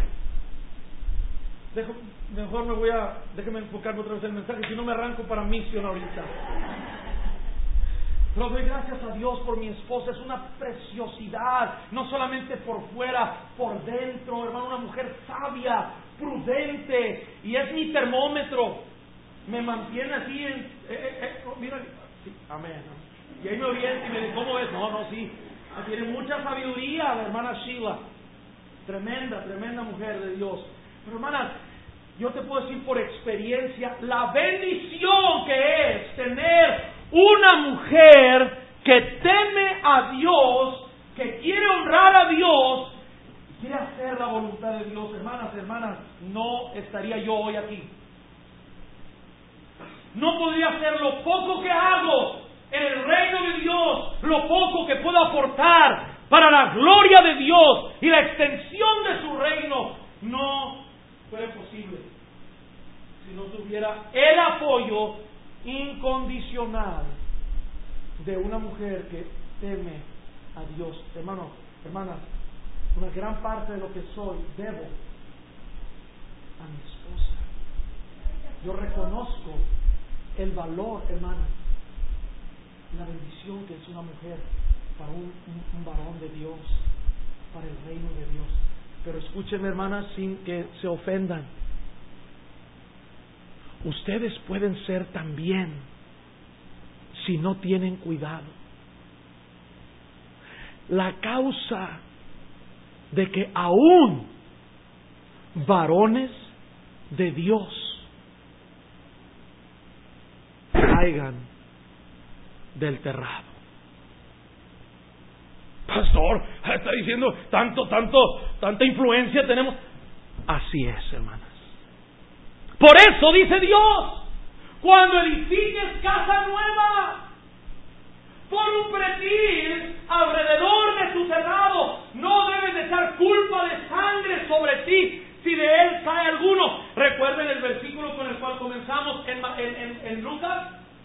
dejo, mejor me voy a, déjeme enfocarme otra vez en el mensaje, si no me arranco para misión ahorita. Pero doy gracias a Dios por mi esposa, es una preciosidad, no solamente por fuera, por dentro, hermano, una mujer sabia, prudente, y es mi termómetro, me mantiene así en, eh, eh, eh, oh, mira, sí, amén, y ahí me orienta y me dice, ¿cómo es? No, no, sí, tiene mucha sabiduría la hermana Sheila, tremenda, tremenda mujer de Dios. Pero hermanas, yo te puedo decir por experiencia la bendición que es tener una mujer que teme a Dios, que quiere honrar a Dios, quiere hacer la voluntad de Dios. Hermanas, hermanas, no estaría yo hoy aquí. No podría hacer lo poco que hago en el reino de Dios, lo poco que puedo aportar para la gloria de Dios y la extensión de su reino. No fuera posible si no tuviera el apoyo incondicional de una mujer que teme a Dios. Hermanos, hermanas, una gran parte de lo que soy debo a mi esposa. Yo reconozco el valor, hermana, la bendición que es una mujer para un, un, un varón de Dios, para el reino de Dios. Pero escúchenme, hermanas, sin que se ofendan. Ustedes pueden ser también, si no tienen cuidado, la causa de que aún varones de Dios caigan del terrado. Pastor, está diciendo tanto, tanto, tanta influencia tenemos. Así es, hermanas. Por eso dice Dios, cuando edifiques casa nueva, pon un pretil alrededor de tu terrado. No debes de echar culpa de sangre sobre ti si de él cae alguno. Recuerden el versículo con el cual comenzamos en, en, en, en Lucas.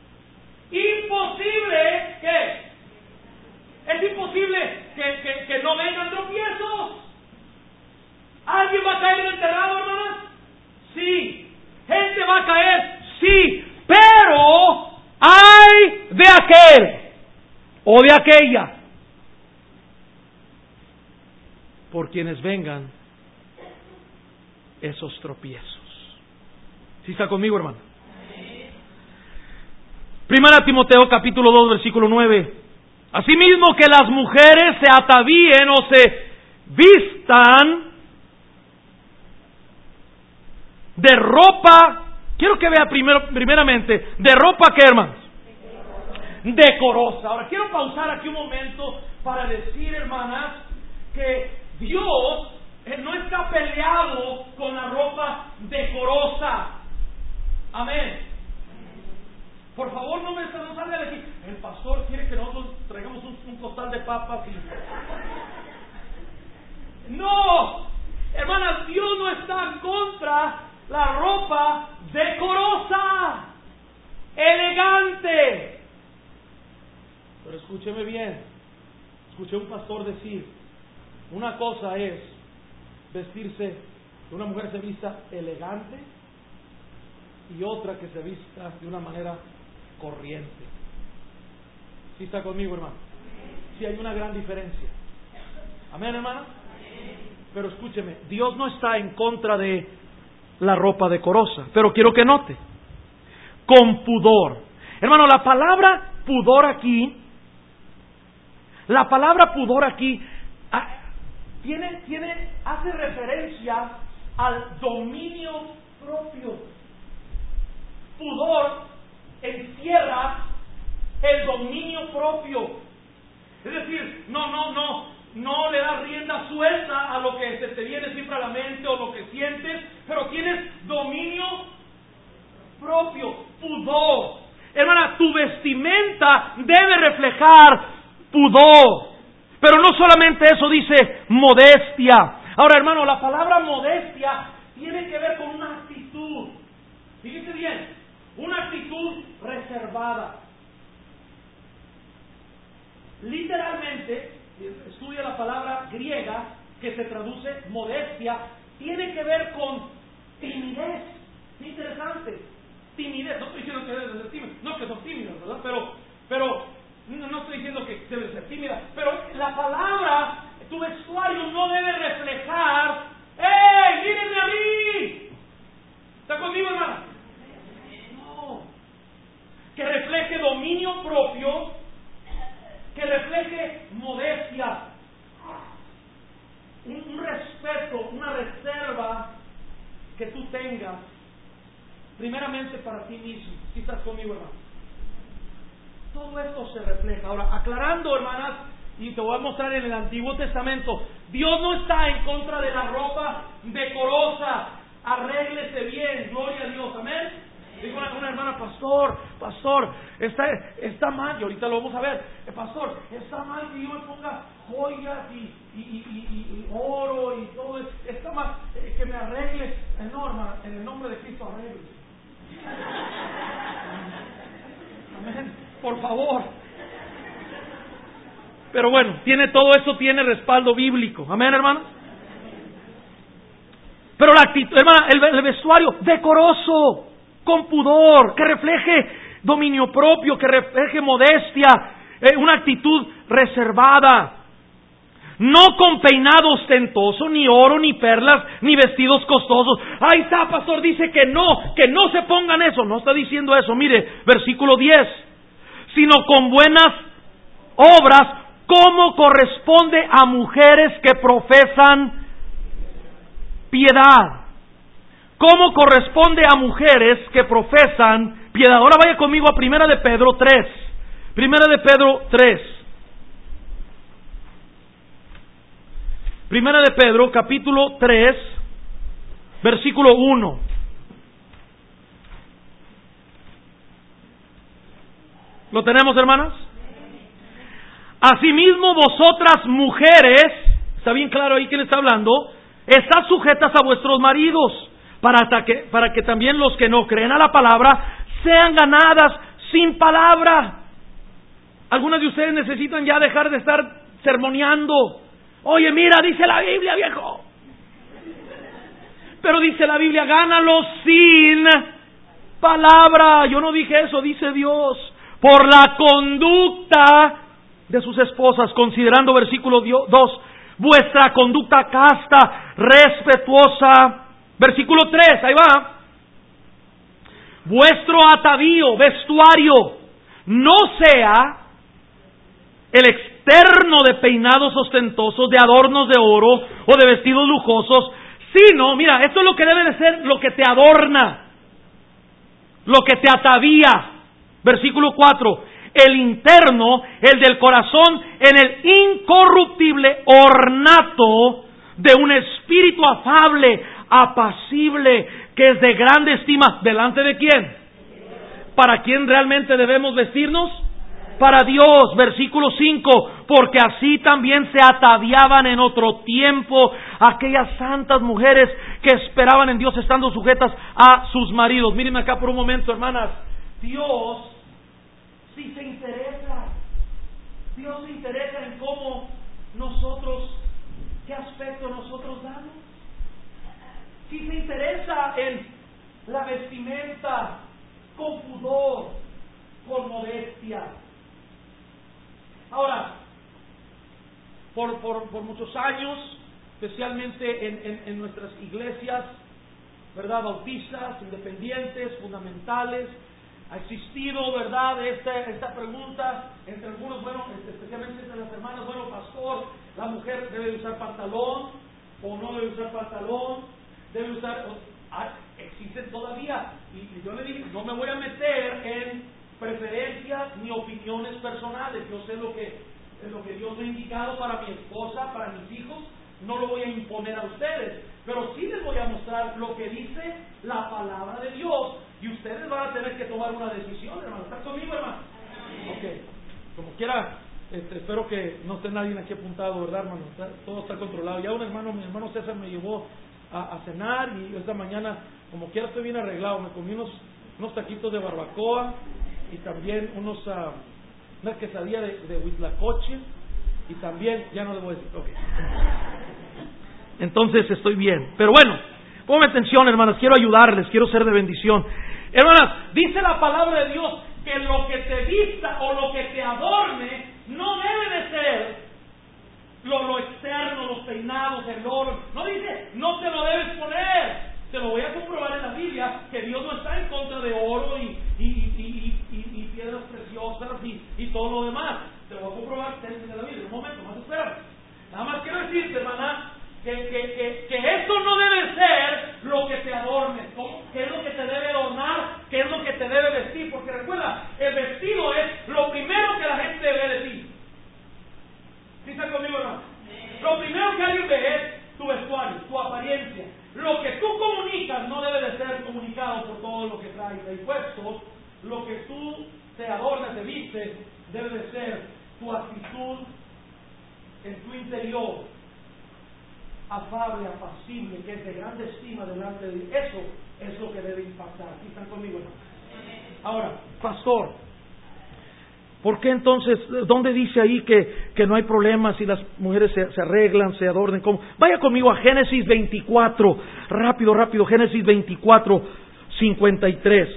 Imposible que es imposible que, que, que no vengan tropiezos. ¿Alguien va a caer del terrado, hermanas? Sí. Gente va a caer, sí, pero hay de aquel o de aquella por quienes vengan esos tropiezos. ¿Sí está conmigo, hermano? Primera Timoteo capítulo dos versículo nueve. Asimismo que las mujeres se atavíen o se vistan de ropa, quiero que vea primero, primeramente, de ropa que, hermanos, decorosa. Ahora quiero pausar aquí un momento para decir, hermanas, que Dios eh, no está peleado con la ropa decorosa. Amén. Por favor, no me no salga de aquí. El pastor quiere que nosotros traigamos un, un costal de papas y... No, hermanas, Dios no está contra la ropa decorosa, elegante. Pero escúcheme bien, escuché un pastor decir, una cosa es vestirse, que una mujer se vista elegante, y otra que se vista de una manera corriente. ¿Sí está conmigo, hermano? Sí hay una gran diferencia. Amén, hermana. Pero escúcheme, Dios no está en contra de la ropa decorosa, pero quiero que note, con pudor. Hermano, la palabra pudor aquí, la palabra pudor aquí tiene, tiene, hace referencia al dominio propio. Pudor encierra el dominio propio. Es decir, no, no, no, no le das rienda suelta a lo que se te viene siempre a la mente o lo que sientes, pero tienes dominio propio, pudor. Hermana, tu vestimenta debe reflejar pudor. Pero no solamente eso, dice modestia. Ahora, hermano, la palabra modestia tiene que ver con una actitud. Fíjese bien, una actitud reservada. Literalmente, estudia la palabra griega que se traduce modestia, tiene que ver con timidez. Qué interesante. Timidez. No estoy diciendo que debes de ser tímido, no que son tímidos, ¿verdad? Pero, pero no, no estoy diciendo que debes ser tímida, pero la palabra, tu vestuario no debe reflejar, ¡hey, mírenme a mí! ¿Está conmigo, hermano? No. Que refleje dominio propio, que refleje modestia, un, un respeto, una reserva que tú tengas, primeramente para ti mismo. ¿Sí estás conmigo, hermano? Todo esto se refleja. Ahora, aclarando, hermanas, y te voy a mostrar en el Antiguo Testamento, Dios no está en contra de la ropa decorosa. Arréglese bien, gloria a Dios, amén. Dijo una, una hermana, pastor, pastor, está, está mal, y ahorita lo vamos a ver, eh, pastor, está mal que yo me ponga joyas y, y, y, y, y oro y todo eso, está mal eh, que me arregle. Eh, no, hermana, en el nombre de Cristo, arregle. Amén, por favor. Pero bueno, tiene todo eso, tiene respaldo bíblico, amén, hermanos. Pero la actitud, hermana, el, el vestuario decoroso, con pudor, que refleje dominio propio, que refleje modestia, eh, una actitud reservada, no con peinado ostentoso, ni oro, ni perlas, ni vestidos costosos. Ahí está, pastor, dice que no, que no se pongan eso. No está diciendo eso, mire, versículo diez, sino con buenas obras, como corresponde a mujeres que profesan piedad. ¿Cómo corresponde a mujeres que profesan piedad? Ahora vaya conmigo a Primera de Pedro tres. Primera de Pedro tres. Primera de Pedro, capítulo tres, versículo uno. ¿Lo tenemos, hermanas? Asimismo, vosotras mujeres, está bien claro ahí quién está hablando, estad sujetas a vuestros maridos, para que, para que también los que no creen a la palabra sean ganadas sin palabra. Algunas de ustedes necesitan ya dejar de estar sermoneando. Oye, mira, dice la Biblia, viejo. Pero dice la Biblia, gánalos sin palabra. Yo no dije eso, dice Dios. Por la conducta de sus esposas, considerando versículo dos, vuestra conducta casta, respetuosa. Versículo tres, ahí va. Vuestro atavío, vestuario, no sea el externo de peinados ostentosos, de adornos de oro o de vestidos lujosos, sino, mira, esto es lo que debe de ser, lo que te adorna, lo que te atavía. Versículo cuatro, el interno, el del corazón, en el incorruptible ornato de un espíritu afable, apacible, que es de grande estima. ¿Delante de quién? ¿Para quién realmente debemos vestirnos? Para Dios. Versículo cinco, porque así también se ataviaban en otro tiempo aquellas santas mujeres que esperaban en Dios, estando sujetas a sus maridos. Mírenme acá por un momento, hermanas. Dios sí se interesa. Dios se interesa en cómo nosotros, qué aspecto nosotros damos. Si se interesa en la vestimenta con pudor, con modestia. Ahora, por, por, por muchos años, especialmente en, en, en nuestras iglesias, ¿verdad? Bautistas, independientes, fundamentales, ha existido, ¿verdad?, esta, esta pregunta entre algunos, bueno, especialmente entre las hermanas, bueno, pastor, ¿la mujer debe usar pantalón o no debe usar pantalón? ¿Debe usar...? Ah, existen todavía, y yo le dije, no me voy a meter en preferencias ni opiniones personales. Yo sé lo que, lo que Dios me ha indicado para mi esposa, para mis hijos, no lo voy a imponer a ustedes, pero sí les voy a mostrar lo que dice la palabra de Dios, y ustedes van a tener que tomar una decisión, hermano. ¿Están conmigo, hermano? Ok, como quiera, este, espero que no esté nadie aquí apuntado, ¿verdad, hermano? Está, todo está controlado. Ya un hermano, mi hermano César me llevó a, a cenar, y esta mañana, como quiera, estoy bien arreglado. Me comí unos, unos taquitos de barbacoa y también unos uh, una quesadilla de, de huitlacoche, y también, ya no le voy a decir, ok. Entonces estoy bien. Pero bueno, ponme atención, hermanas, quiero ayudarles, quiero ser de bendición. Hermanas, dice la palabra de Dios que lo que te vista o lo que te adorne no debe de ser lo, lo externo, los peinados, el oro. No dice, no te lo debes poner. Te lo voy a comprobar en la Biblia, que Dios no está en contra de oro y, y, y, y, y, y piedras preciosas y, y todo lo demás. Te lo voy a comprobar en la Biblia. Un momento, más espera. Nada más quiero decirte, hermana, que, que, que, que esto no debe ser lo que te adorne, ¿no? ¿Qué es lo que te debe adornar? ¿Qué es lo que te debe vestir? Porque recuerda, el vestido es lo primero que la gente ve de ti. ¿Sí está conmigo, hermano? Lo primero que alguien ve es tu vestuario, tu apariencia. Lo que tú comunicas no debe de ser comunicado por todo lo que traes ahí puesto. Lo que tú te adornas, te vistes, debe de ser tu actitud en tu interior, afable, apacible, que es de grande estima delante de Dios. Eso es lo que debe impactar. ¿Sí están conmigo, hermano? Ahora, pastor, ¿por qué entonces, dónde dice ahí que, que no hay problemas si las mujeres se, se arreglan, se adornen? ¿Cómo? Vaya conmigo a Génesis veinticuatro, rápido, rápido, Génesis veinticuatro, cincuenta y tres.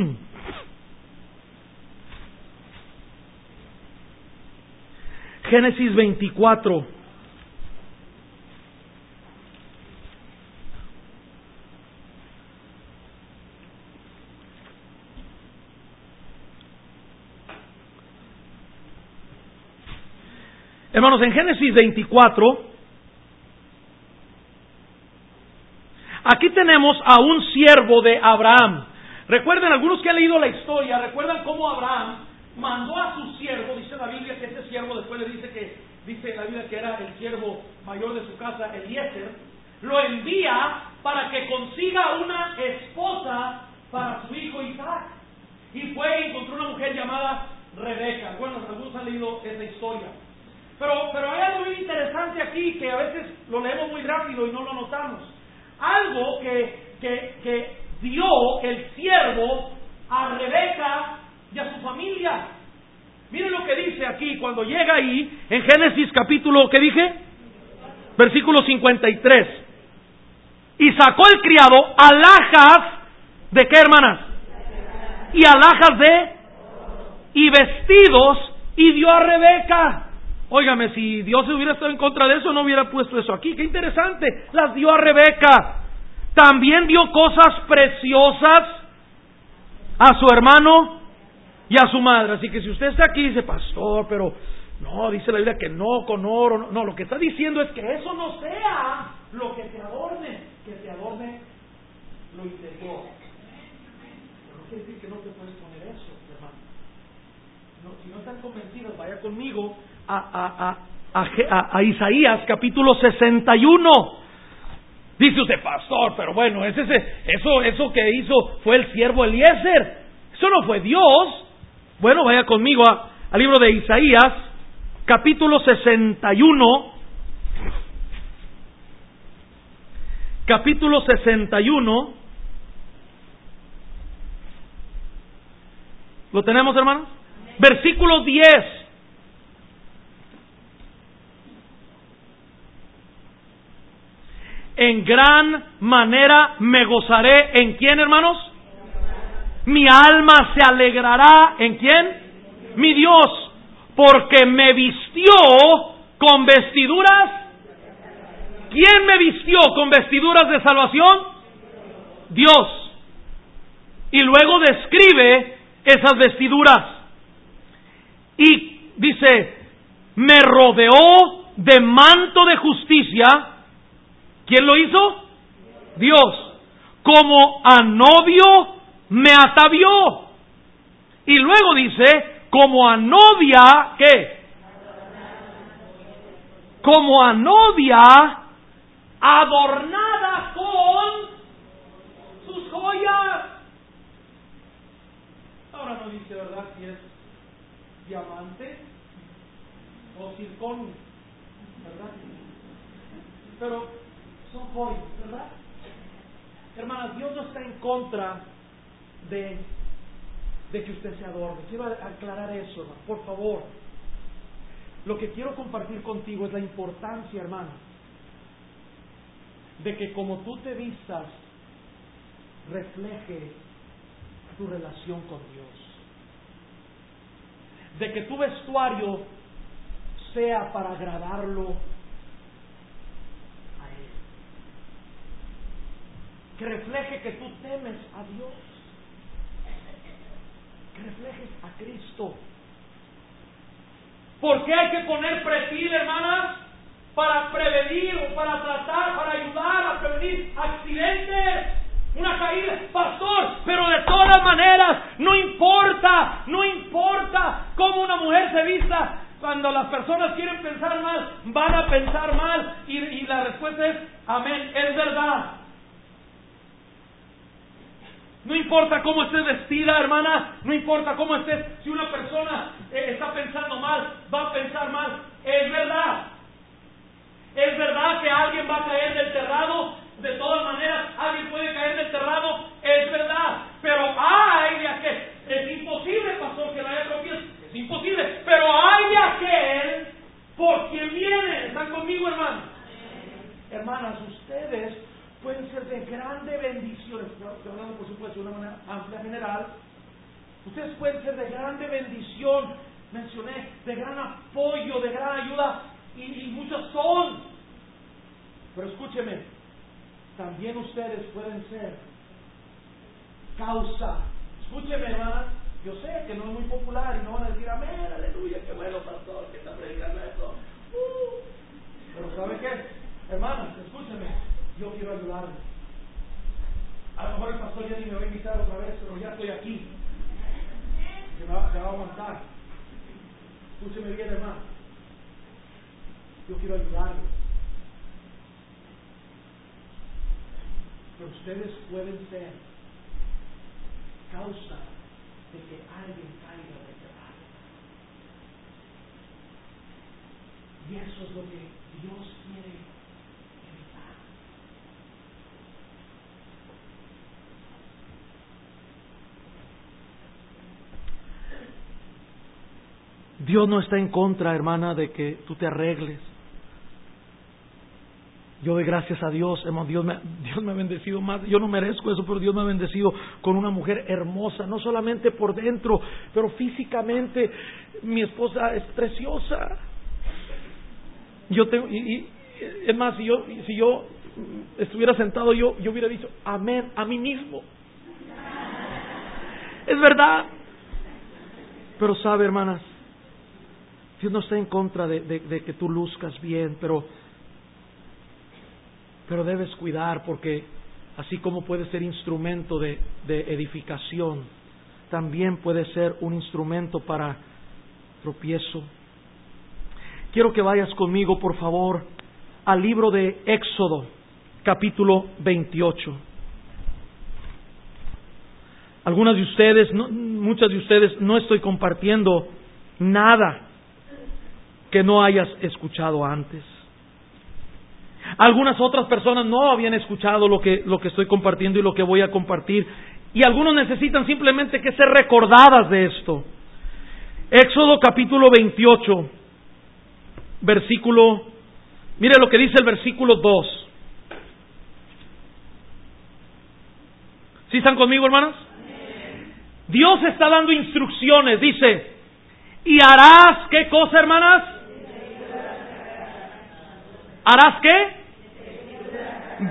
Génesis veinticuatro. Hermanos, en Génesis veinticuatro, aquí tenemos a un siervo de Abraham. Recuerden, algunos que han leído la historia, recuerdan cómo Abraham mandó a su siervo, dice la Biblia que ese siervo después le dice que, dice la Biblia que era el siervo mayor de su casa, Eliezer, lo envía para que consiga una esposa para su hijo Isaac. Y fue y encontró una mujer llamada Rebeca. Bueno, algunos han leído esa historia. Pero, pero hay algo muy interesante aquí que a veces lo leemos muy rápido y no lo notamos. Algo que, que, que dio el siervo a Rebeca y a su familia. Miren lo que dice aquí cuando llega ahí en Génesis capítulo, ¿qué dije? Versículo cincuenta y tres. Y sacó el criado alhajas de ¿qué, hermanas? Y alhajas de y vestidos y dio a Rebeca. Óigame, si Dios hubiera estado en contra de eso, no hubiera puesto eso aquí. ¡Qué interesante! Las dio a Rebeca. También dio cosas preciosas a su hermano y a su madre. Así que si usted está aquí y dice, pastor, pero no, dice la Biblia que no, con oro. No, no, lo que está diciendo es que eso no sea lo que te adorne, que te adorne lo interior. Pero no quiere decir que no te puedes poner eso, hermano. No, si no están convencidos, vaya conmigo A, a, a, a, a Isaías capítulo sesenta y uno. Dice usted, pastor, pero bueno, ese, ese, eso, eso que hizo fue el siervo Eliezer. Eso no fue Dios. Bueno, vaya conmigo a, al libro de Isaías capítulo sesenta y uno. Capítulo sesenta y uno. ¿Lo tenemos, hermanos? Versículo diez. En gran manera me gozaré. ¿En quién, hermanos? Mi alma se alegrará. ¿En quién? Mi Dios, porque me vistió con vestiduras. ¿Quién me vistió con vestiduras de salvación? Dios. Y luego describe esas vestiduras. Y dice, me rodeó de manto de justicia. ¿Quién lo hizo? Dios. Como a novio me atavió. Y luego dice, como a novia, ¿qué? Como a novia adornada con sus joyas. Ahora no dice, ¿verdad?, si es diamante o circonio, ¿verdad? Pero son joyas, ¿verdad? Hermanas, Dios no está en contra de, de que usted se adorne. Quiero aclarar eso, hermano, por favor. Lo que quiero compartir contigo es la importancia, hermano, de que como tú te vistas, refleje tu relación con Dios. De que tu vestuario sea para agradarlo a Él. Que refleje que tú temes a Dios. Que reflejes a Cristo. ¿Por qué hay que poner pretil, hermanas? Para prevenir o para tratar, para ayudar a prevenir accidentes, una caída. Pastor, pero de todas maneras, no importa, no importa cómo una mujer se vista. Cuando las personas quieren pensar mal, van a pensar mal. Y, y la respuesta es, amén, es verdad. No importa cómo estés vestida, hermana, no importa cómo estés. Si una persona eh, está pensando mal, va a pensar mal. Es verdad. Es verdad que alguien va a caer del terrado. De todas maneras, alguien puede caer del terrado. Es verdad. Pero hay de aquel. Es imposible, pastor, que la haya tropiezado. Es imposible. Pero hay de aquel por quien viene. ¿Están conmigo, hermanos? Hermanas, ustedes pueden ser de grande bendición. Estoy hablando, por supuesto, de una manera amplia, general. Ustedes pueden ser de grande bendición. Mencioné, de gran apoyo, de gran ayuda. Y, y muchos son. Pero escúcheme, también ustedes pueden ser causa. Escúcheme, hermana. Yo sé que no es muy popular y no van a decir amén, aleluya, qué bueno, pastor, que está predicando eso. Uh. Pero ¿sabe qué? Hermanas, escúcheme. Yo quiero ayudarle. A lo mejor el pastor ya ni me va a invitar otra vez, pero ya estoy aquí. Se me va, se va a aguantar. Escúcheme bien, hermano. Yo quiero ayudarle. Pero ustedes pueden ser causa de que alguien caiga del terrado. Y eso es lo que Dios quiere evitar. Dios no está en contra, hermana, de que tú te arregles. Yo doy gracias a Dios, hermano. Dios me, Dios me ha bendecido más. Yo no merezco eso, pero Dios me ha bendecido con una mujer hermosa, no solamente por dentro, pero físicamente. Mi esposa es preciosa. Yo tengo, y, y es más, si yo, si yo estuviera sentado, yo, yo hubiera dicho amén a mí mismo. Es verdad. Pero sabe, hermanas, Dios no está en contra de, de, de que tú luzcas bien, pero pero debes cuidar, porque así como puede ser instrumento de, de edificación, también puede ser un instrumento para tropiezo. Quiero que vayas conmigo, por favor, al libro de Éxodo, capítulo veintiocho. Algunas de ustedes, no, muchas de ustedes, no estoy compartiendo nada que no hayas escuchado antes. Algunas otras personas no habían escuchado lo que, lo que estoy compartiendo y lo que voy a compartir. Y algunos necesitan simplemente que ser recordadas de esto. Éxodo capítulo veintiocho, versículo, mire lo que dice el versículo dos. ¿Sí están conmigo, hermanas? Dios está dando instrucciones, dice, y harás, ¿qué cosa, hermanas? ¿Harás qué?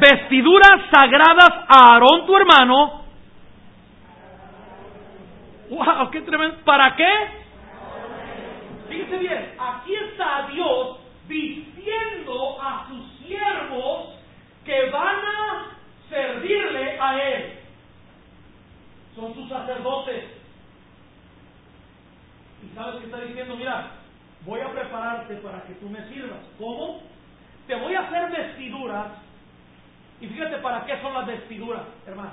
Vestiduras sagradas a Aarón tu hermano. ¡Wow! ¡Qué tremendo! ¿Para qué? Fíjese bien, aquí está Dios vistiendo a sus siervos que van a servirle a Él. Son sus sacerdotes. Y sabes que está diciendo, mira, voy a prepararte para que tú me sirvas. ¿Cómo? Te voy a hacer vestiduras. Y fíjate para qué son las vestiduras, hermano.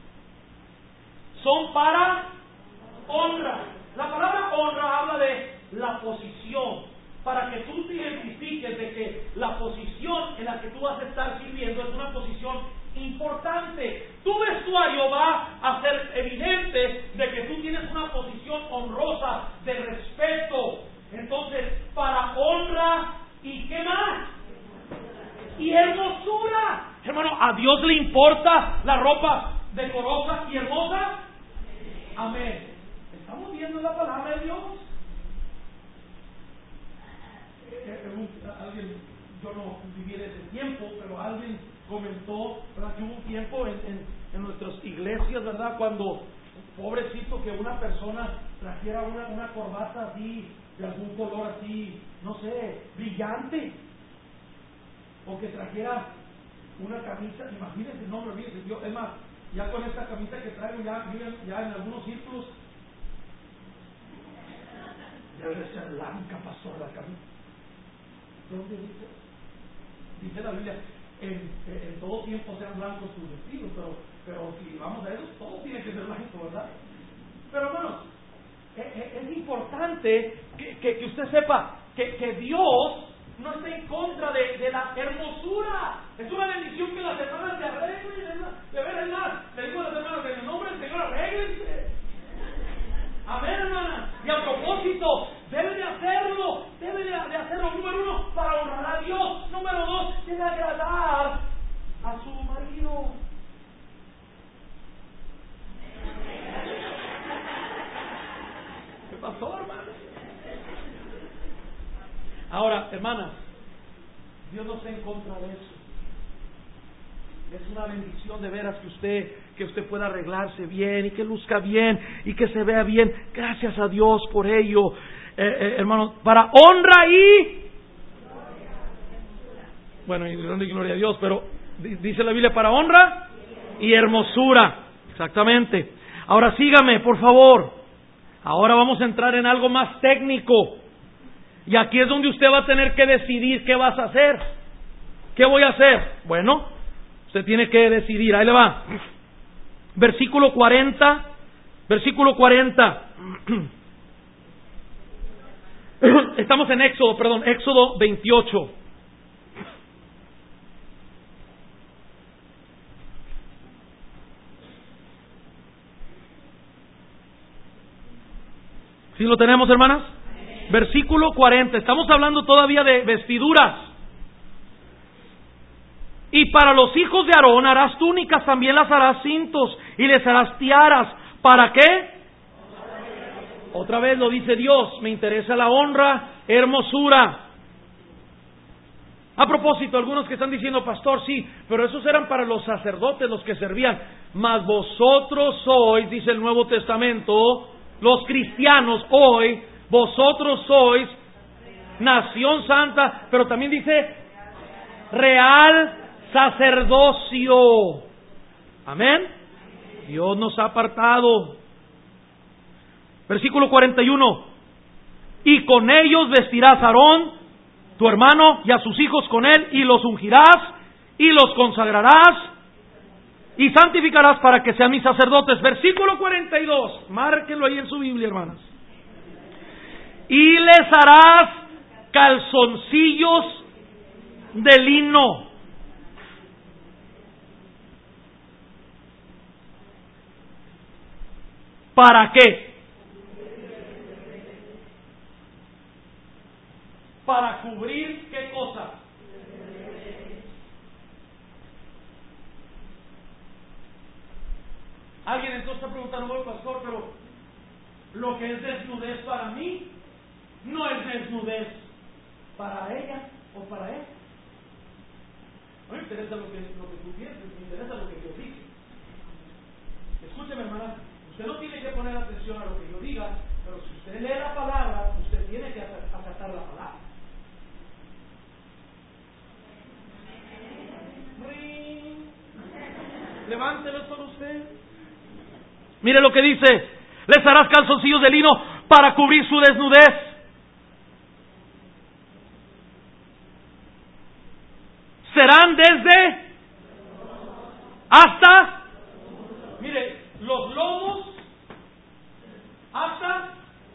Son para honra. La palabra honra habla de la posición. Para que tú te identifiques de que la posición en la que tú vas a estar sirviendo es una posición importante. Tu vestuario va a ser evidente de que tú tienes una posición honrosa, de respeto. Entonces, para honra y ¿qué más? Y hermosura. Hermano, ¿a Dios le importa la ropa decorosa y hermosa? Amén. ¿Estamos viendo la palabra de Dios? Alguien, yo no viví en ese tiempo, pero alguien comentó, ¿verdad?, que hubo un tiempo en, en, en nuestras iglesias, ¿verdad?, cuando, pobrecito, que una persona trajera una, una corbata así, de algún color así, no sé, brillante, o que trajera una camisa, imagínense, no me olvides, yo, es más, ya con esta camisa que traigo, ya, ya en algunos círculos, debe ser blanca, pastor, la camisa. ¿Dónde dice? Dice la Biblia, en, en todo tiempo sean blancos tus vestidos, pero, pero si vamos a eso, todo tiene que ser blanco, ¿verdad? Pero hermanos, es, es importante que, que, que usted sepa que, que Dios no está en contra de, de la hermosura. Es una bendición que las hermanas se arreglen. De ver, es más, le digo a las hermanas, en el nombre del Señor, arréglense. Amén, hermana. Y a propósito, debe de hacerlo, debe de, de hacerlo, número uno, para honrar a Dios. Número dos, debe agradar a su marido. ¿Qué pasó, hermana? Ahora, hermanas, Dios no está en contra de eso. Es una bendición de veras que usted que usted pueda arreglarse bien y que luzca bien y que se vea bien. Gracias a Dios por ello, eh, eh, hermano, para honra y bueno, y gloria a Dios, pero dice la Biblia para honra y hermosura. Exactamente. Ahora sígame, por favor. Ahora vamos a entrar en algo más técnico. Y aquí es donde usted va a tener que decidir qué vas a hacer. ¿Qué voy a hacer? Bueno, usted tiene que decidir. Ahí le va. Versículo cuarenta. Versículo cuarenta. Estamos en Éxodo, perdón, Éxodo veintiocho. ¿Sí lo tenemos, hermanas? Versículo cuarenta. Estamos hablando todavía de vestiduras. Y para los hijos de Aarón harás túnicas, también las harás cintos y les harás tiaras. ¿Para qué? Otra vez lo dice Dios. Me interesa la honra, hermosura. A propósito, algunos que están diciendo, pastor, sí, pero esos eran para los sacerdotes, los que servían. Mas vosotros sois, dice el Nuevo Testamento, los cristianos hoy, vosotros sois nación santa, pero también dice real sacerdocio. Amén. Dios nos ha apartado. Versículo cuarenta y uno. Y con ellos vestirás a Aarón, tu hermano, y a sus hijos con él, y los ungirás, y los consagrarás, y santificarás para que sean mis sacerdotes. Versículo cuarenta y dos. Márquenlo ahí en su Biblia, hermanas. Y les harás calzoncillos de lino. ¿Para qué? Para cubrir ¿qué cosa? Alguien entonces está preguntando, bueno, pastor, pero lo que es desnudez para mí no es desnudez para ella o para él. No me interesa lo que, lo que tú pienses, me interesa lo que Dios dice. Escúcheme, hermana, usted no tiene que poner atención a lo que yo Levántelo para usted. Mire lo que dice: les harás calzoncillos de lino para cubrir su desnudez. Serán desde hasta, mire, los lomos hasta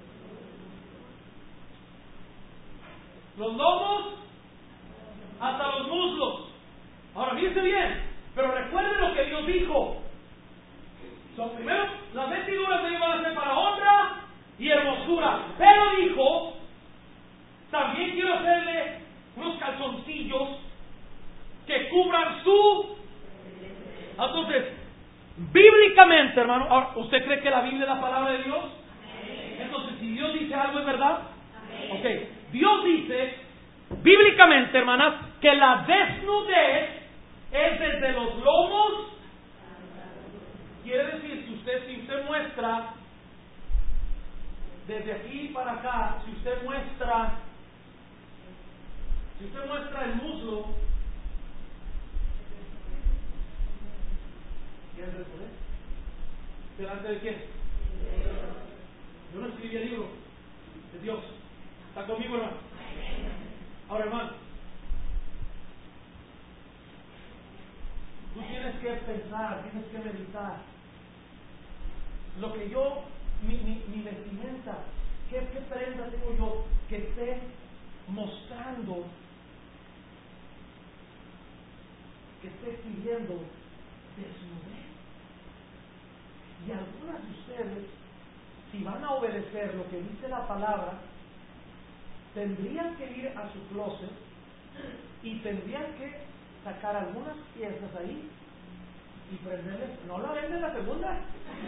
los lomos hasta los muslos. Ahora fíjense bien, pero recuerden lo que Dios dijo. So, primero, las vestiduras se iban a hacer para honra y hermosura, pero dijo, también quiero hacerle unos calzoncillos que cubran su... Entonces, bíblicamente, hermano, ahora, ¿usted cree que la Biblia es la palabra de Dios? Entonces, si Dios dice algo, ¿es verdad? Ok, Dios dice, bíblicamente, hermanas, que la desnudez es desde los lomos. Quiere decir, si usted, si usted muestra desde aquí para acá, si usted muestra, si usted muestra el muslo, ¿quién es el poder? ¿Delante de quién? Yo no escribí el libro, de Dios. ¿Está conmigo, hermano? Ahora, hermano, tú tienes que pensar, tienes que meditar. Lo que yo, mi, mi, mi vestimenta, ¿qué, qué prenda tengo yo que esté mostrando, que esté exhibiendo desnudez? Y algunas de ustedes, si van a obedecer lo que dice la palabra, tendrían que ir a su closet y tendrían que sacar algunas piezas ahí y prenderles. ¿No la venden la segunda?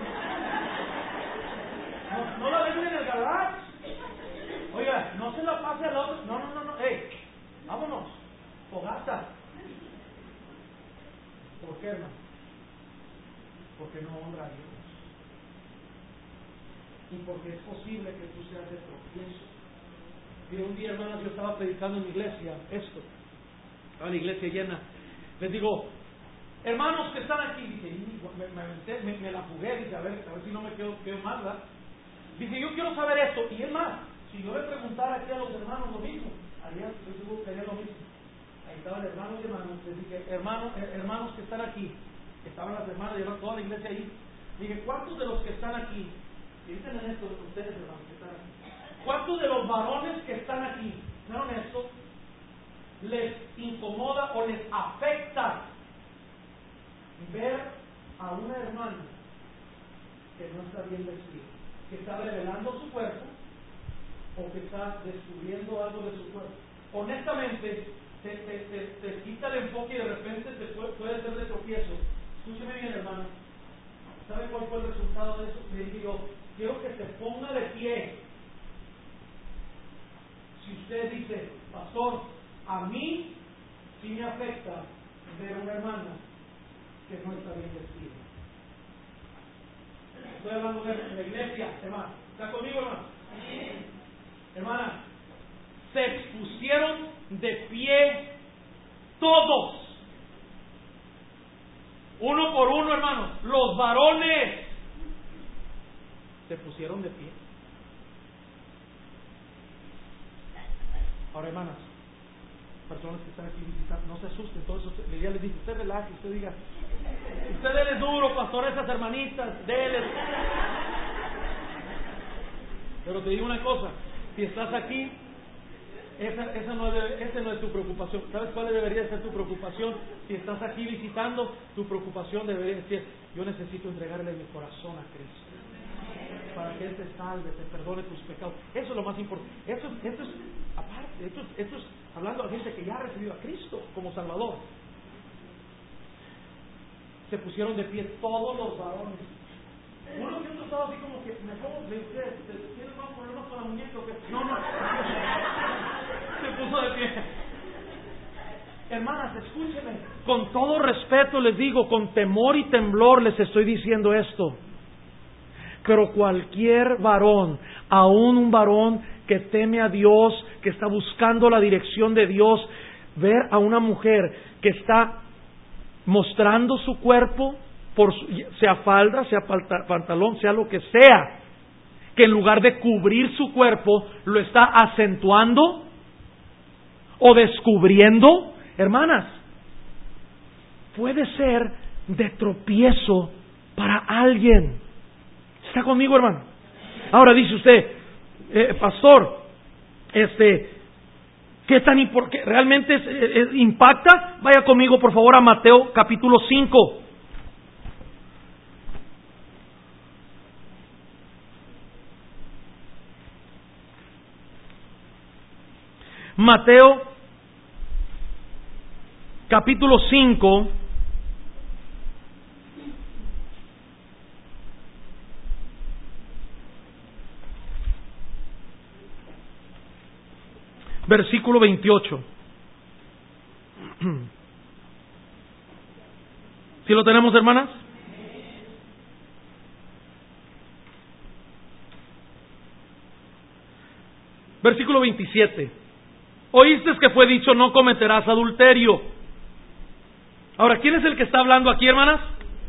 ¿No, no la venden en el garage? Oiga, no se la pase al otro. No, no, no, no. ¡Ey! Vámonos. Fogata. ¿Por qué, hermano? Porque no honra a Dios. Y porque es posible que tú seas de tropiezo. Y un día, hermanos, yo estaba predicando en mi iglesia esto. Estaba la iglesia llena. Les digo, hermanos que están aquí, dice, me, me, me, me la jugué, dice, a ver, a ver si no me quedo, quedo mal, ¿verdad? Dice, yo quiero saber esto. Y es más, si yo le preguntara aquí a los hermanos lo mismo, haría, estoy seguro que haría lo mismo. Ahí estaban hermanos y hermanos. Les dije, hermanos, hermanos que están aquí, estaban las hermanas, llevaron toda la iglesia ahí. Dije, ¿cuántos de los que están aquí, piensen en esto, ustedes hermanos que están aquí, cuántos de los varones que están aquí, ¿no esto? Les incomoda o les afecta ver a una hermana que no está bien vestida, que está revelando su cuerpo o que está descubriendo algo de su cuerpo? Honestamente, te, te, te, te quita el enfoque y de repente te puede, puede ser de tropiezo. Escúcheme bien, hermano. ¿Sabe cuál fue el resultado de eso? Le digo, quiero que se ponga de pie. Si usted dice, pastor, a mí sí me afecta ver a una hermana que no está bien vestida. Estoy hablando de la iglesia, hermano. ¿Está conmigo, hermano? Sí. Hermana, se expusieron de pie todos. Uno por uno, hermanos. Los varones se pusieron de pie. Ahora, hermanas, personas que están aquí visitando, no se asusten, todo eso, ya les dije, usted relaje, usted diga, usted dele duro, pastor, a esas hermanitas, dele. Pero te digo una cosa, si estás aquí, esa, esa no es, esa no es tu preocupación. ¿Sabes cuál debería ser tu preocupación? Si estás aquí visitando, tu preocupación debería ser, yo necesito entregarle mi corazón a Cristo para que Él te salve, te perdone tus pecados. Eso es lo más importante. Esto, esto es aparte, esto, esto es hablando a gente que ya ha recibido a Cristo como Salvador. Se pusieron de pie todos los varones. Uno que otro estaba así como que me pongo, me dice, ¿tienes más problemas con la muñeca o qué? No, no. Se puso de pie. Hermanas, escúchenme. Con todo respeto les digo, con temor y temblor les estoy diciendo esto. Pero cualquier varón, aún un varón que teme a Dios, que está buscando la dirección de Dios, ver a una mujer que está mostrando su cuerpo por su, sea falda, sea pantalón, sea lo que sea, que en lugar de cubrir su cuerpo, lo está acentuando o descubriendo, hermanas, puede ser de tropiezo para alguien. ¿Está conmigo, hermano? Ahora dice usted, eh, pastor, este, ¿qué tan importante? ¿Realmente es, es, impacta? Vaya conmigo, por favor, a Mateo capítulo cinco. Mateo capítulo cinco, versículo veintiocho. ¿Sí lo tenemos, hermanas? Versículo veintisiete. Oíste que fue dicho, no cometerás adulterio. Ahora, ¿quién es el que está hablando aquí, hermanas?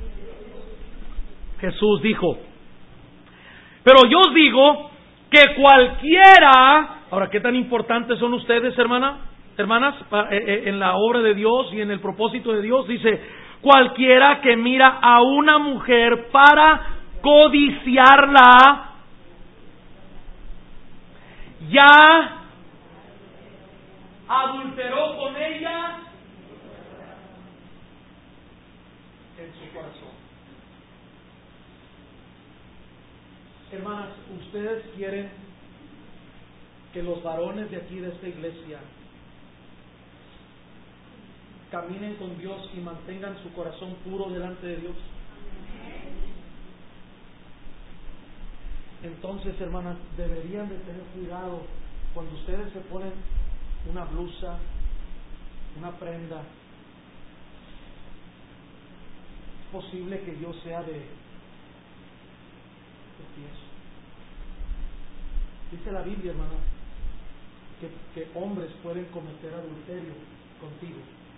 Jesús dijo. Pero yo os digo que cualquiera... Ahora, ¿qué tan importantes son ustedes, hermana, hermanas, en la obra de Dios y en el propósito de Dios? Dice, cualquiera que mira a una mujer para codiciarla, ya adulteró con ella en su corazón. Hermanas, ustedes quieren que los varones de aquí, de esta iglesia, caminen con Dios y mantengan su corazón puro delante de Dios. Entonces, hermanas, deberían de tener cuidado cuando ustedes se ponen una blusa, una prenda. Es posible que yo sea de, de pies. Dice la Biblia, hermana, que, que hombres pueden cometer adulterio contigo.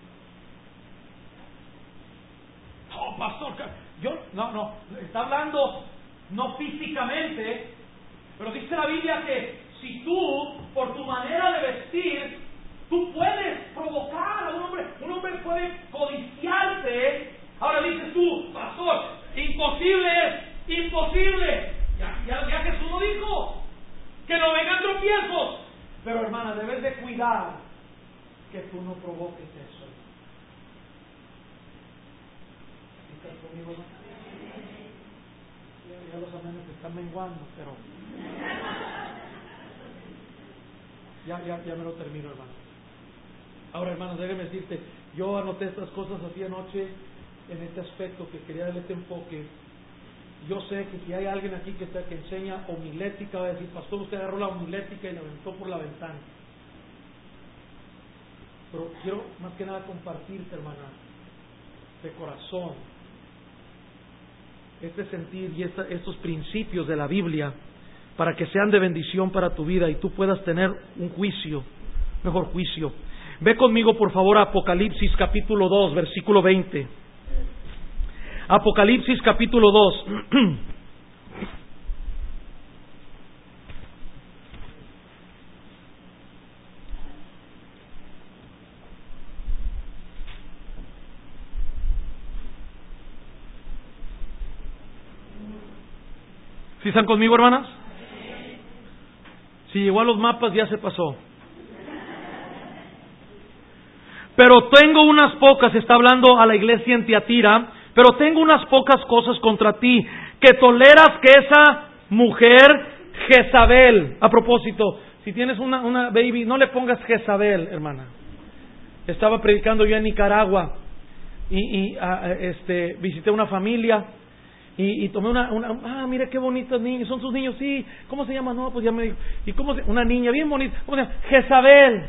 No, pastor, yo, no, no, está hablando no físicamente, pero dice la Biblia que si tú, por tu manera de vestir, tú puedes provocar a un hombre, un hombre puede codiciarte. Ahora dices tú, pastor, imposible es, imposible. Ya, ya, ya Jesús lo dijo, que no vengan tropiezos. Pero hermana, debes de cuidar que tú no provoques eso. ¿Estás conmigo, hermano? Ya, ya los amenes están menguando, pero ya, ya, ya me lo termino, hermano. Ahora, hermano, déjame decirte, yo anoté estas cosas así anoche en este aspecto que quería darle este enfoque. Yo sé que si hay alguien aquí que, está, que enseña homilética, va a decir, pastor, usted agarró la homilética y la aventó por la ventana. Pero quiero más que nada compartirte, hermana, de corazón, este sentir y esta, estos principios de la Biblia, para que sean de bendición para tu vida y tú puedas tener un juicio, mejor juicio. Ve conmigo, por favor, a Apocalipsis capítulo dos, versículo veinte. Apocalipsis capítulo dos. ¿Sí están conmigo, hermanas? Si llegó a los mapas ya se pasó. Pero tengo unas pocas, está hablando a la iglesia en Tiatira, pero tengo unas pocas cosas contra ti, que toleras que esa mujer Jezabel, a propósito, si tienes una, una baby, no le pongas Jezabel, hermana. Estaba predicando yo en Nicaragua y, y a, este, visité una familia y, y tomé una, una, ah, mira qué bonitos niños, son sus niños, sí, ¿cómo se llama? No, pues ya me dijo, ¿y cómo se, una niña bien bonita, ¿cómo se llama? Jezabel.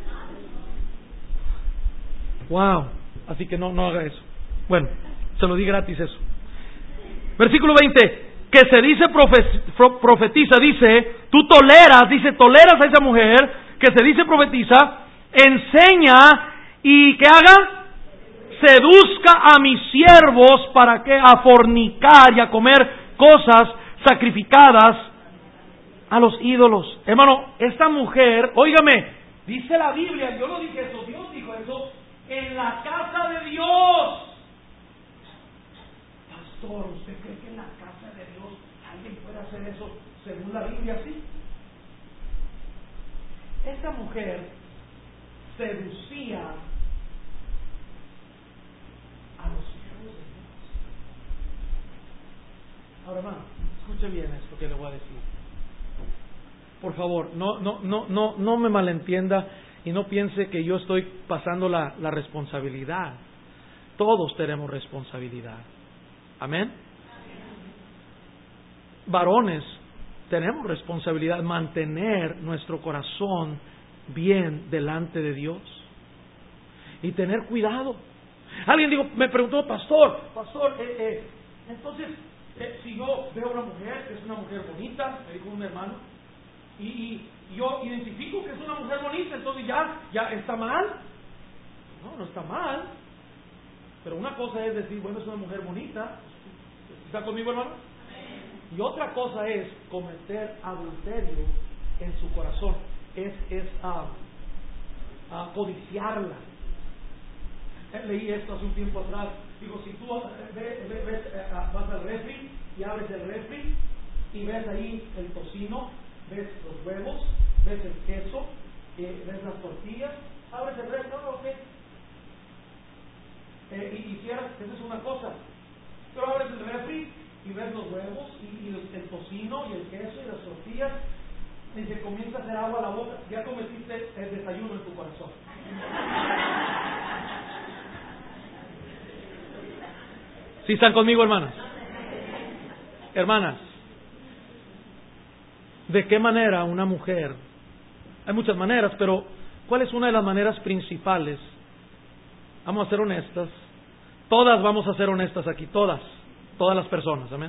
Wow, así que no, no haga eso. Bueno, se lo di gratis eso. Versículo veinte, que se dice profetiza, dice, tú toleras, dice, toleras a esa mujer, que se dice profetiza, enseña y que haga seduzca a mis siervos para que a fornicar y a comer cosas sacrificadas a los ídolos. Hermano, esta mujer, óigame, dice la Biblia, yo no dije eso, Dios dijo eso, en la casa de Dios. Pastor, ¿usted cree que en la casa de Dios alguien puede hacer eso según la Biblia? Sí. Esta mujer seducía a los siervos de Dios. Ahora, hermano, escuche bien esto que le voy a decir. Por favor, no, no, no, no, no me malentienda y no piense que yo estoy pasando la, la responsabilidad. Todos tenemos responsabilidad. Amén. Varones, tenemos responsabilidad mantener nuestro corazón bien delante de Dios y tener cuidado. Alguien dijo, me preguntó, pastor, pastor, eh, eh, entonces, eh, si yo veo a una mujer que es una mujer bonita, me dijo un hermano, y, y yo identifico que es una mujer bonita, entonces ya, ya está mal. No, no está mal. Pero una cosa es decir, bueno, es una mujer bonita. ¿Está conmigo, hermano? Y otra cosa es cometer adulterio en su corazón. Es, es uh, uh, codiciarla. Leí esto hace un tiempo atrás. Digo, si tú ves, ves, ves, uh, vas al refri y abres el refri y ves ahí el tocino, ves los huevos, ves el queso, eh, ves las tortillas, abres el refri, no, ok. Eh, y, y cierras, esa es una cosa. Pero abres el refri y ves los huevos y, y el, el tocino y el queso y las tortillas y se comienza a hacer agua a la boca. Ya cometiste el desayuno en tu corazón. ¿Sí están conmigo, hermanas? Hermanas, ¿de qué manera una mujer? Hay muchas maneras, pero ¿cuál es una de las maneras principales? Vamos a ser honestas. Todas vamos a ser honestas aquí, todas. Todas las personas, amén.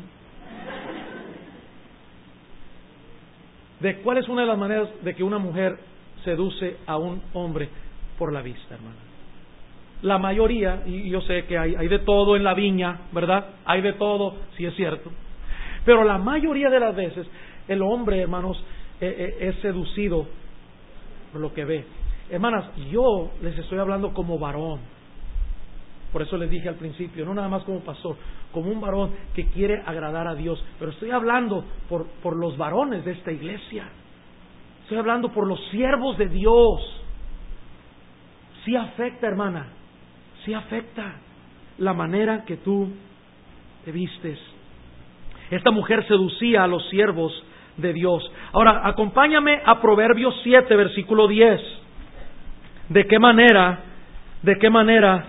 ¿De cuál es una de las maneras de que una mujer seduce a un hombre? Por la vista, hermano. La mayoría, y yo sé que hay, hay de todo en la viña, ¿verdad? Hay de todo, sí es cierto. Pero la mayoría de las veces, el hombre, hermanos, eh, eh, es seducido por lo que ve. Hermanas, yo les estoy hablando como varón. Por eso les dije al principio, no nada más como pastor, como un varón que quiere agradar a Dios. Pero estoy hablando por, por los varones de esta iglesia. Estoy hablando por los siervos de Dios. Sí afecta, hermana, sí afecta la manera que tú te vistes. Esta mujer seducía a los siervos de Dios. Ahora, acompáñame a Proverbios siete, versículo diez. ¿De qué manera, de qué manera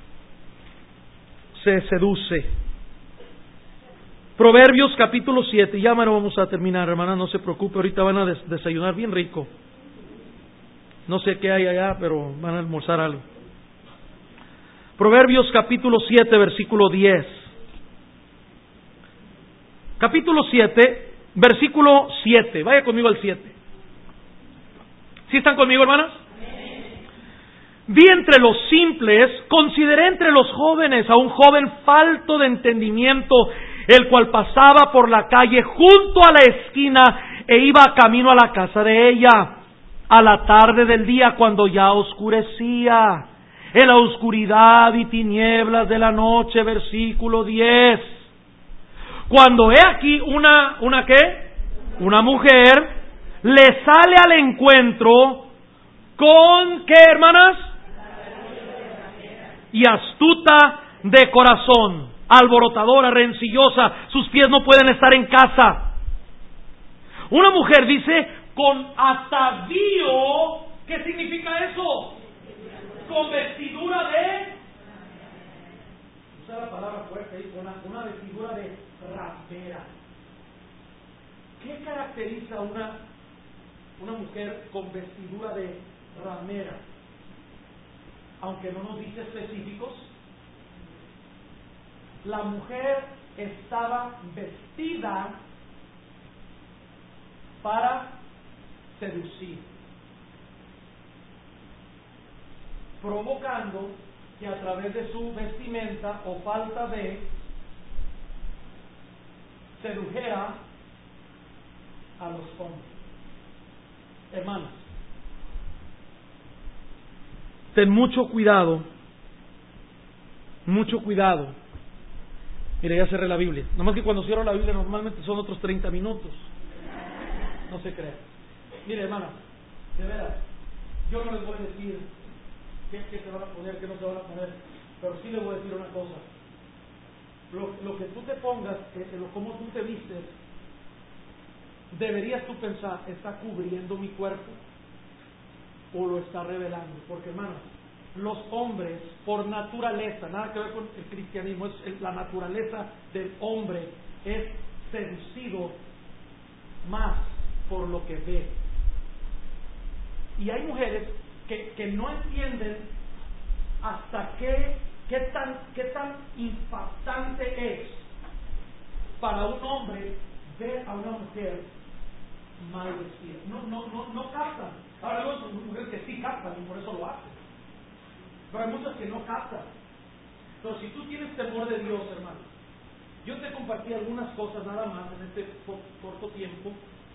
se seduce? Proverbios capítulo siete, ya me lo vamos a terminar, hermana, no se preocupe, ahorita van a des- desayunar bien rico. No sé qué hay allá, pero van a almorzar algo. Proverbios capítulo siete, versículo diez. Capítulo siete, versículo siete. Vaya conmigo al siete. ¿Sí están conmigo, hermanas? Vi entre los simples, consideré entre los jóvenes a un joven falto de entendimiento, el cual pasaba por la calle junto a la esquina e iba camino a la casa de ella, a la tarde del día cuando ya oscurecía, en la oscuridad y tinieblas de la noche, versículo diez. Cuando he aquí una, ¿una qué? Una mujer le sale al encuentro con, ¿qué, hermanas? Y astuta de corazón, alborotadora, rencillosa, sus pies no pueden estar en casa. Una mujer dice, con atavío, ¿qué significa eso? Con vestidura de... Usa la palabra fuerte ahí, con una, una vestidura de ramera. ¿Qué caracteriza una, una mujer con vestidura de ramera? Aunque no nos dice específicos, la mujer estaba vestida para seducir, provocando que a través de su vestimenta o falta de sedujera a los hombres. Hermanos, ten mucho cuidado, mucho cuidado. Mire, ya cerré la Biblia. Nomás que cuando cierro la Biblia normalmente son otros treinta minutos. No se crea. Mire, hermana, de veras, yo no les voy a decir qué, qué se van a poner, qué no se van a poner, pero sí les voy a decir una cosa. Lo, lo que tú te pongas, eh, lo, cómo tú te vistes, deberías tú pensar, ¿está cubriendo mi cuerpo o lo está revelando? Porque, hermano, los hombres, por naturaleza, nada que ver con el cristianismo, es, es la naturaleza del hombre es seducido más por lo que ve. Y hay mujeres que, que no entienden hasta qué, qué tan, qué tan impactante es para un hombre ver a una mujer mal vestida. No, no, no, no captan. Ahora hay mujeres que sí captan y por eso lo hacen. Pero hay muchas que no captan. Pero si tú tienes temor de Dios, hermano, yo te compartí algunas cosas nada más en este corto tiempo,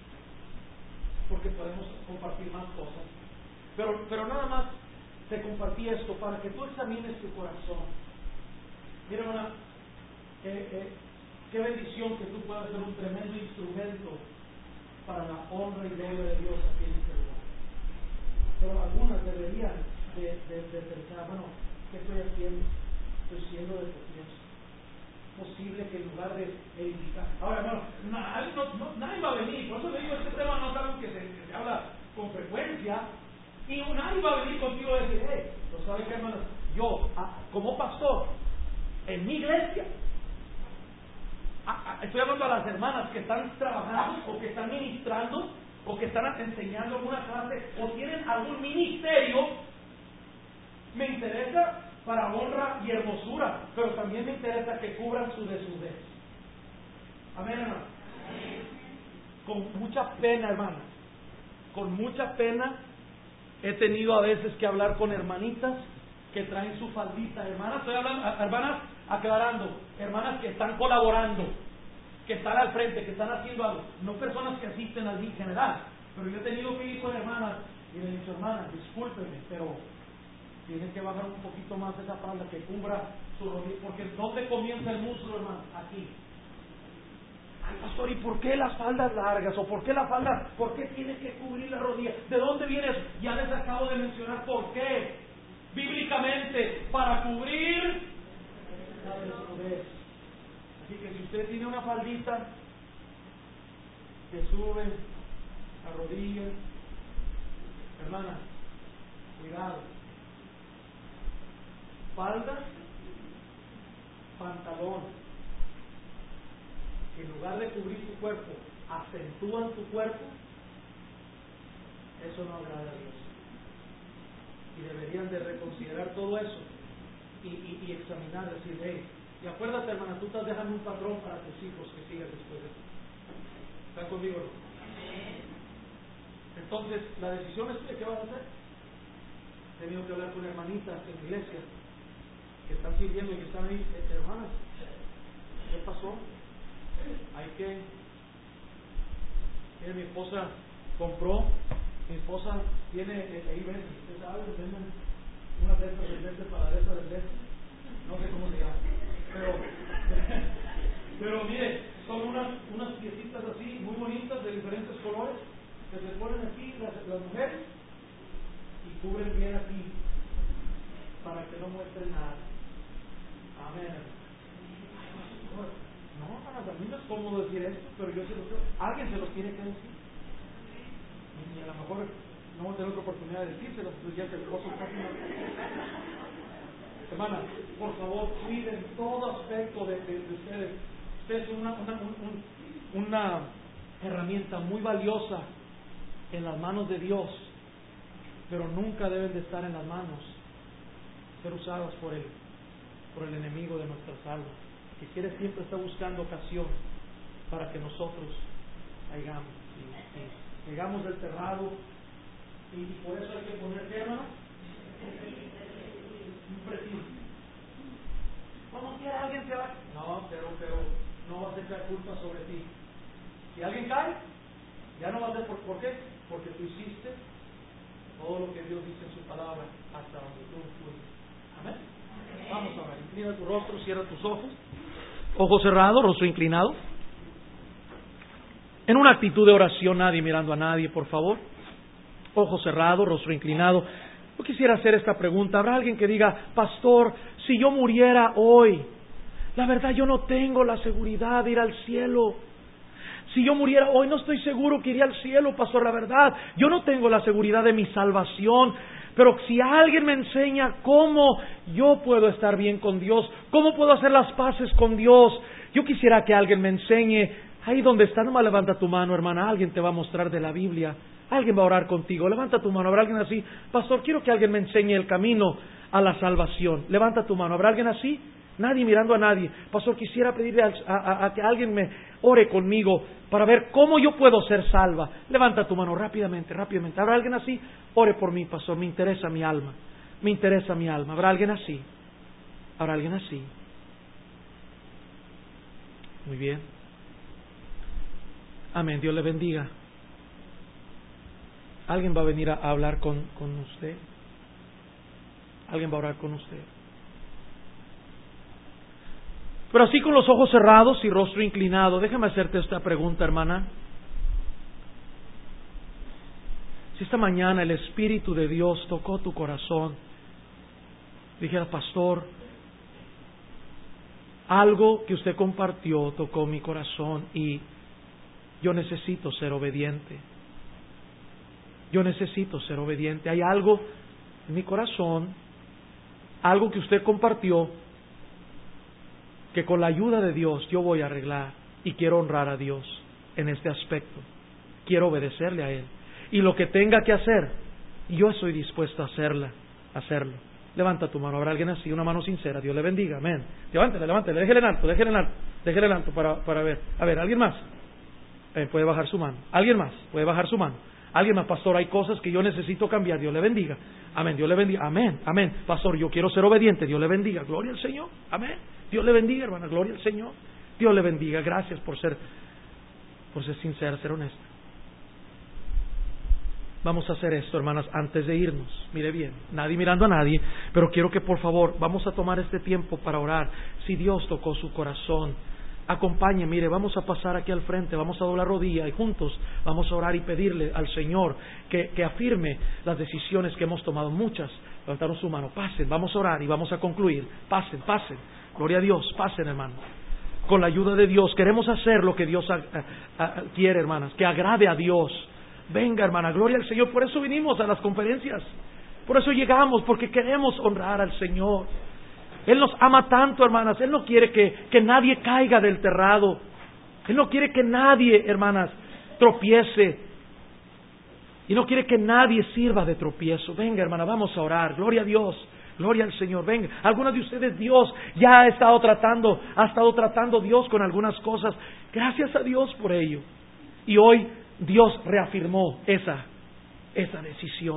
porque podemos compartir más cosas. Pero, pero nada más te compartí esto para que tú examines tu corazón. Mira, hermana, eh, eh, qué bendición que tú puedas ser un tremendo instrumento para la honra y gloria de Dios aquí en este lugar. Pero algunas deberían de, de, de pensar, bueno, ¿qué estoy haciendo? Estoy siendo de tropiezo. Posible que en lugar de edificar. Ahora, hermano, nadie, no, no, nadie va a venir. Por eso le digo, este tema no es algo que se, que se habla con frecuencia. Y nadie va a venir contigo y decir, hey, ¿lo sabes qué, hermano? Yo, a, como pastor, en mi iglesia, a, a, estoy hablando a las hermanas que están trabajando o que están ministrando o que están enseñando alguna clase o tienen algún ministerio. Me interesa para honra y hermosura, pero también me interesa que cubran su desnudez. Amén, hermano. Con mucha pena, hermano, con mucha pena he tenido a veces que hablar con hermanitas que traen su faldita. Hermanas, estoy hablando, hermanas aclarando, hermanas que están colaborando, que están al frente, que están haciendo algo, no personas que asisten al en general. Pero yo he tenido que ir con hermanas y le he dicho, hermanas, discúlpenme, pero tienen que bajar un poquito más esa falda que cubra su rodilla, porque ¿dónde comienza el muslo, hermano? Aquí. Ay, pastor, ¿y por qué las faldas largas? ¿O por qué la falda? ¿Por qué tiene que cubrir la rodilla? ¿De dónde viene eso? Ya les acabo de mencionar por qué. Bíblicamente, para cubrir la desnudez. Así que si usted tiene una faldita que sube a rodillas, hermana, cuidado. Falda, pantalón, en lugar de cubrir tu cuerpo, acentúan tu cuerpo, eso no agrada a Dios. Y deberían de reconsiderar todo eso y, y, y examinar, decir, hey, y acuérdate, hermana, tú estás dejando un patrón para tus hijos que sigan después de ti. ¿Están conmigo? Entonces, la decisión es tuya, ¿qué vas a hacer? He tenido que hablar con hermanitas en la iglesia que están sirviendo y que están ahí, eh, hermanas, ¿qué pasó? Hay que, mire, mi esposa compró, mi esposa tiene, eh, ahí ven, usted sabe, venden unas de estas del este para de estas del este, no sé cómo se llama, pero, pero mire, son unas, unas piecitas así, muy bonitas, de diferentes colores, que se ponen aquí las, las mujeres y cubren bien aquí, para que no muestren nada. Amén. No, para mí no es cómodo decir esto, pero yo se lo creo. Alguien se los tiene que decir. Y a lo mejor no voy a tener otra oportunidad de decírselo, pues ya que el gozo está haciendo. Hermana, por favor, cuiden todo aspecto de, de, de ustedes. Ustedes son una, una, un, un, una herramienta muy valiosa en las manos de Dios, pero nunca deben de estar en las manos, ser usadas por Él. por el enemigo de nuestras almas, que quiere siempre estar buscando ocasión para que nosotros caigamos, y, y, llegamos del terrado, y, y por eso hay que poner, ¿qué, hermano? un pretil. Como quiera alguien se va. No, pero, pero no vas a echar culpa sobre ti. Si alguien cae, ya no vas a ser por, ¿por qué? Porque tú hiciste todo lo que Dios dice en su palabra hasta donde tú fuiste. Amén. Vamos a ver, inclina tu rostro, cierra tus ojos. Ojos cerrados, rostro inclinado. En una actitud de oración, nadie mirando a nadie, por favor. Ojos cerrados, rostro inclinado. Yo quisiera hacer esta pregunta. ¿Habrá alguien que diga, pastor, si yo muriera hoy, la verdad yo no tengo la seguridad de ir al cielo? Si yo muriera hoy, no estoy seguro que iría al cielo, pastor, la verdad. Yo no tengo la seguridad de mi salvación. Pero si alguien me enseña cómo yo puedo estar bien con Dios, cómo puedo hacer las paces con Dios, yo quisiera que alguien me enseñe. Ahí donde está, nomás levanta tu mano, hermana. Alguien te va a mostrar de la Biblia. Alguien va a orar contigo. Levanta tu mano. ¿Habrá alguien así? Pastor, quiero que alguien me enseñe el camino a la salvación. Levanta tu mano. ¿Habrá alguien así? Nadie mirando a nadie. Pastor, quisiera pedirle a, a, a que alguien me ore conmigo para ver cómo yo puedo ser salva. Levanta tu mano rápidamente, rápidamente. ¿Habrá alguien así? Ore por mí, pastor. Me interesa mi alma. Me interesa mi alma. ¿Habrá alguien así? ¿Habrá alguien así? Muy bien. Amén. Dios le bendiga. ¿Alguien va a venir a hablar con, con usted? ¿Alguien va a orar con usted? Pero así con los ojos cerrados y rostro inclinado, déjame hacerte esta pregunta, hermana. Si esta mañana el Espíritu de Dios tocó tu corazón, dijera, pastor, algo que usted compartió tocó mi corazón y yo necesito ser obediente. Yo necesito ser obediente. Hay algo en mi corazón, algo que usted compartió, que con la ayuda de Dios yo voy a arreglar y quiero honrar a Dios en este aspecto. Quiero obedecerle a Él. Y lo que tenga que hacer, yo estoy dispuesto a hacerla, a hacerlo. Levanta tu mano. ¿Habrá alguien así? Una mano sincera. Dios le bendiga. Amén. Levántela, levántela. Déjele en alto, déjele en alto. Déjele en alto para, para ver. A ver, ¿alguien más? Eh, puede bajar su mano. ¿Alguien más? Puede bajar su mano. Alguien más, pastor, hay cosas que yo necesito cambiar. Dios le bendiga. Amén. Dios le bendiga. Amén. Amén. Pastor, yo quiero ser obediente. Dios le bendiga. Gloria al Señor. Amén. Dios le bendiga, hermana. Gloria al Señor. Dios le bendiga. Gracias por ser, por ser sincera, ser honesta. Vamos a hacer esto, hermanas, antes de irnos. Mire bien, nadie mirando a nadie, pero quiero que por favor vamos a tomar este tiempo para orar. Si Dios tocó su corazón, acompañe, mire, vamos a pasar aquí al frente, vamos a doblar rodilla y juntos vamos a orar y pedirle al Señor que, que afirme las decisiones que hemos tomado. Muchas levantaron su mano. Pasen, vamos a orar y vamos a concluir. Pasen, pasen. Gloria a Dios, pasen, hermano. Con la ayuda de Dios queremos hacer lo que Dios a, a, a, quiere, hermanas, que agrade a Dios. Venga, hermana, gloria al Señor. Por eso vinimos a las conferencias. Por eso llegamos, porque queremos honrar al Señor. Él nos ama tanto, hermanas. Él no quiere que, que nadie caiga del terrado. Él no quiere que nadie, hermanas, tropiece. Y no quiere que nadie sirva de tropiezo. Venga, hermana, vamos a orar. Gloria a Dios. Gloria al Señor. Venga. Algunos de ustedes, Dios ya ha estado tratando, ha estado tratando Dios con algunas cosas. Gracias a Dios por ello. Y hoy Dios reafirmó esa, esa decisión.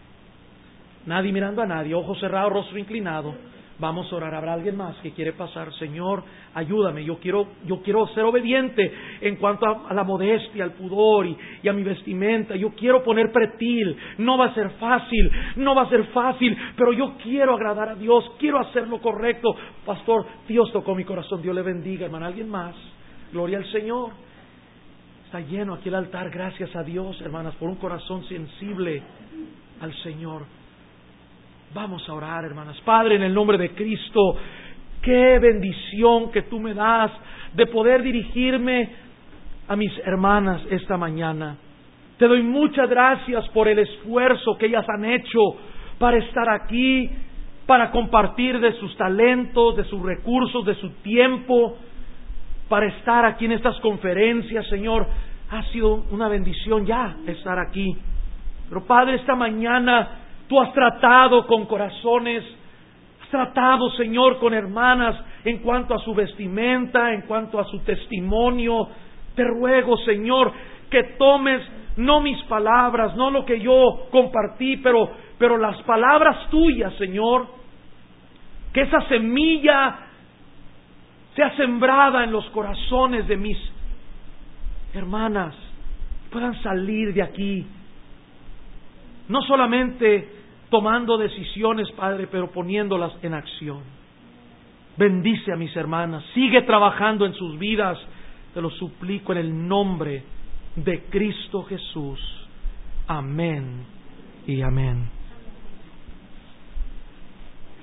Nadie mirando a nadie, ojos cerrados, rostro inclinado. Vamos a orar. ¿Habrá alguien más que quiere pasar? Señor, ayúdame. Yo quiero, yo quiero ser obediente en cuanto a, a la modestia, al pudor y, y a mi vestimenta. Yo quiero poner pretil. No va a ser fácil, no va a ser fácil, pero yo quiero agradar a Dios. Quiero hacer lo correcto. Pastor, Dios tocó mi corazón. Dios le bendiga, hermano. ¿Alguien más? Gloria al Señor. Está lleno aquí el altar, gracias a Dios, hermanas, por un corazón sensible al Señor. Vamos a orar, hermanas. Padre, en el nombre de Cristo, qué bendición que tú me das de poder dirigirme a mis hermanas esta mañana. Te doy muchas gracias por el esfuerzo que ellas han hecho para estar aquí, para compartir de sus talentos, de sus recursos, de su tiempo, para estar aquí en estas conferencias, Señor. Ha sido una bendición ya estar aquí. Pero Padre, esta mañana tú has tratado con corazones, has tratado, Señor, con hermanas en cuanto a su vestimenta, en cuanto a su testimonio. Te ruego, Señor, que tomes no mis palabras, no lo que yo compartí, pero, pero las palabras tuyas, Señor, Que esa semilla sea sembrada en los corazones de mis hermanas, puedan salir de aquí, no solamente tomando decisiones, Padre, pero poniéndolas en acción. Bendice a mis hermanas, sigue trabajando en sus vidas, te lo suplico en el nombre de Cristo Jesús. Amén y amén.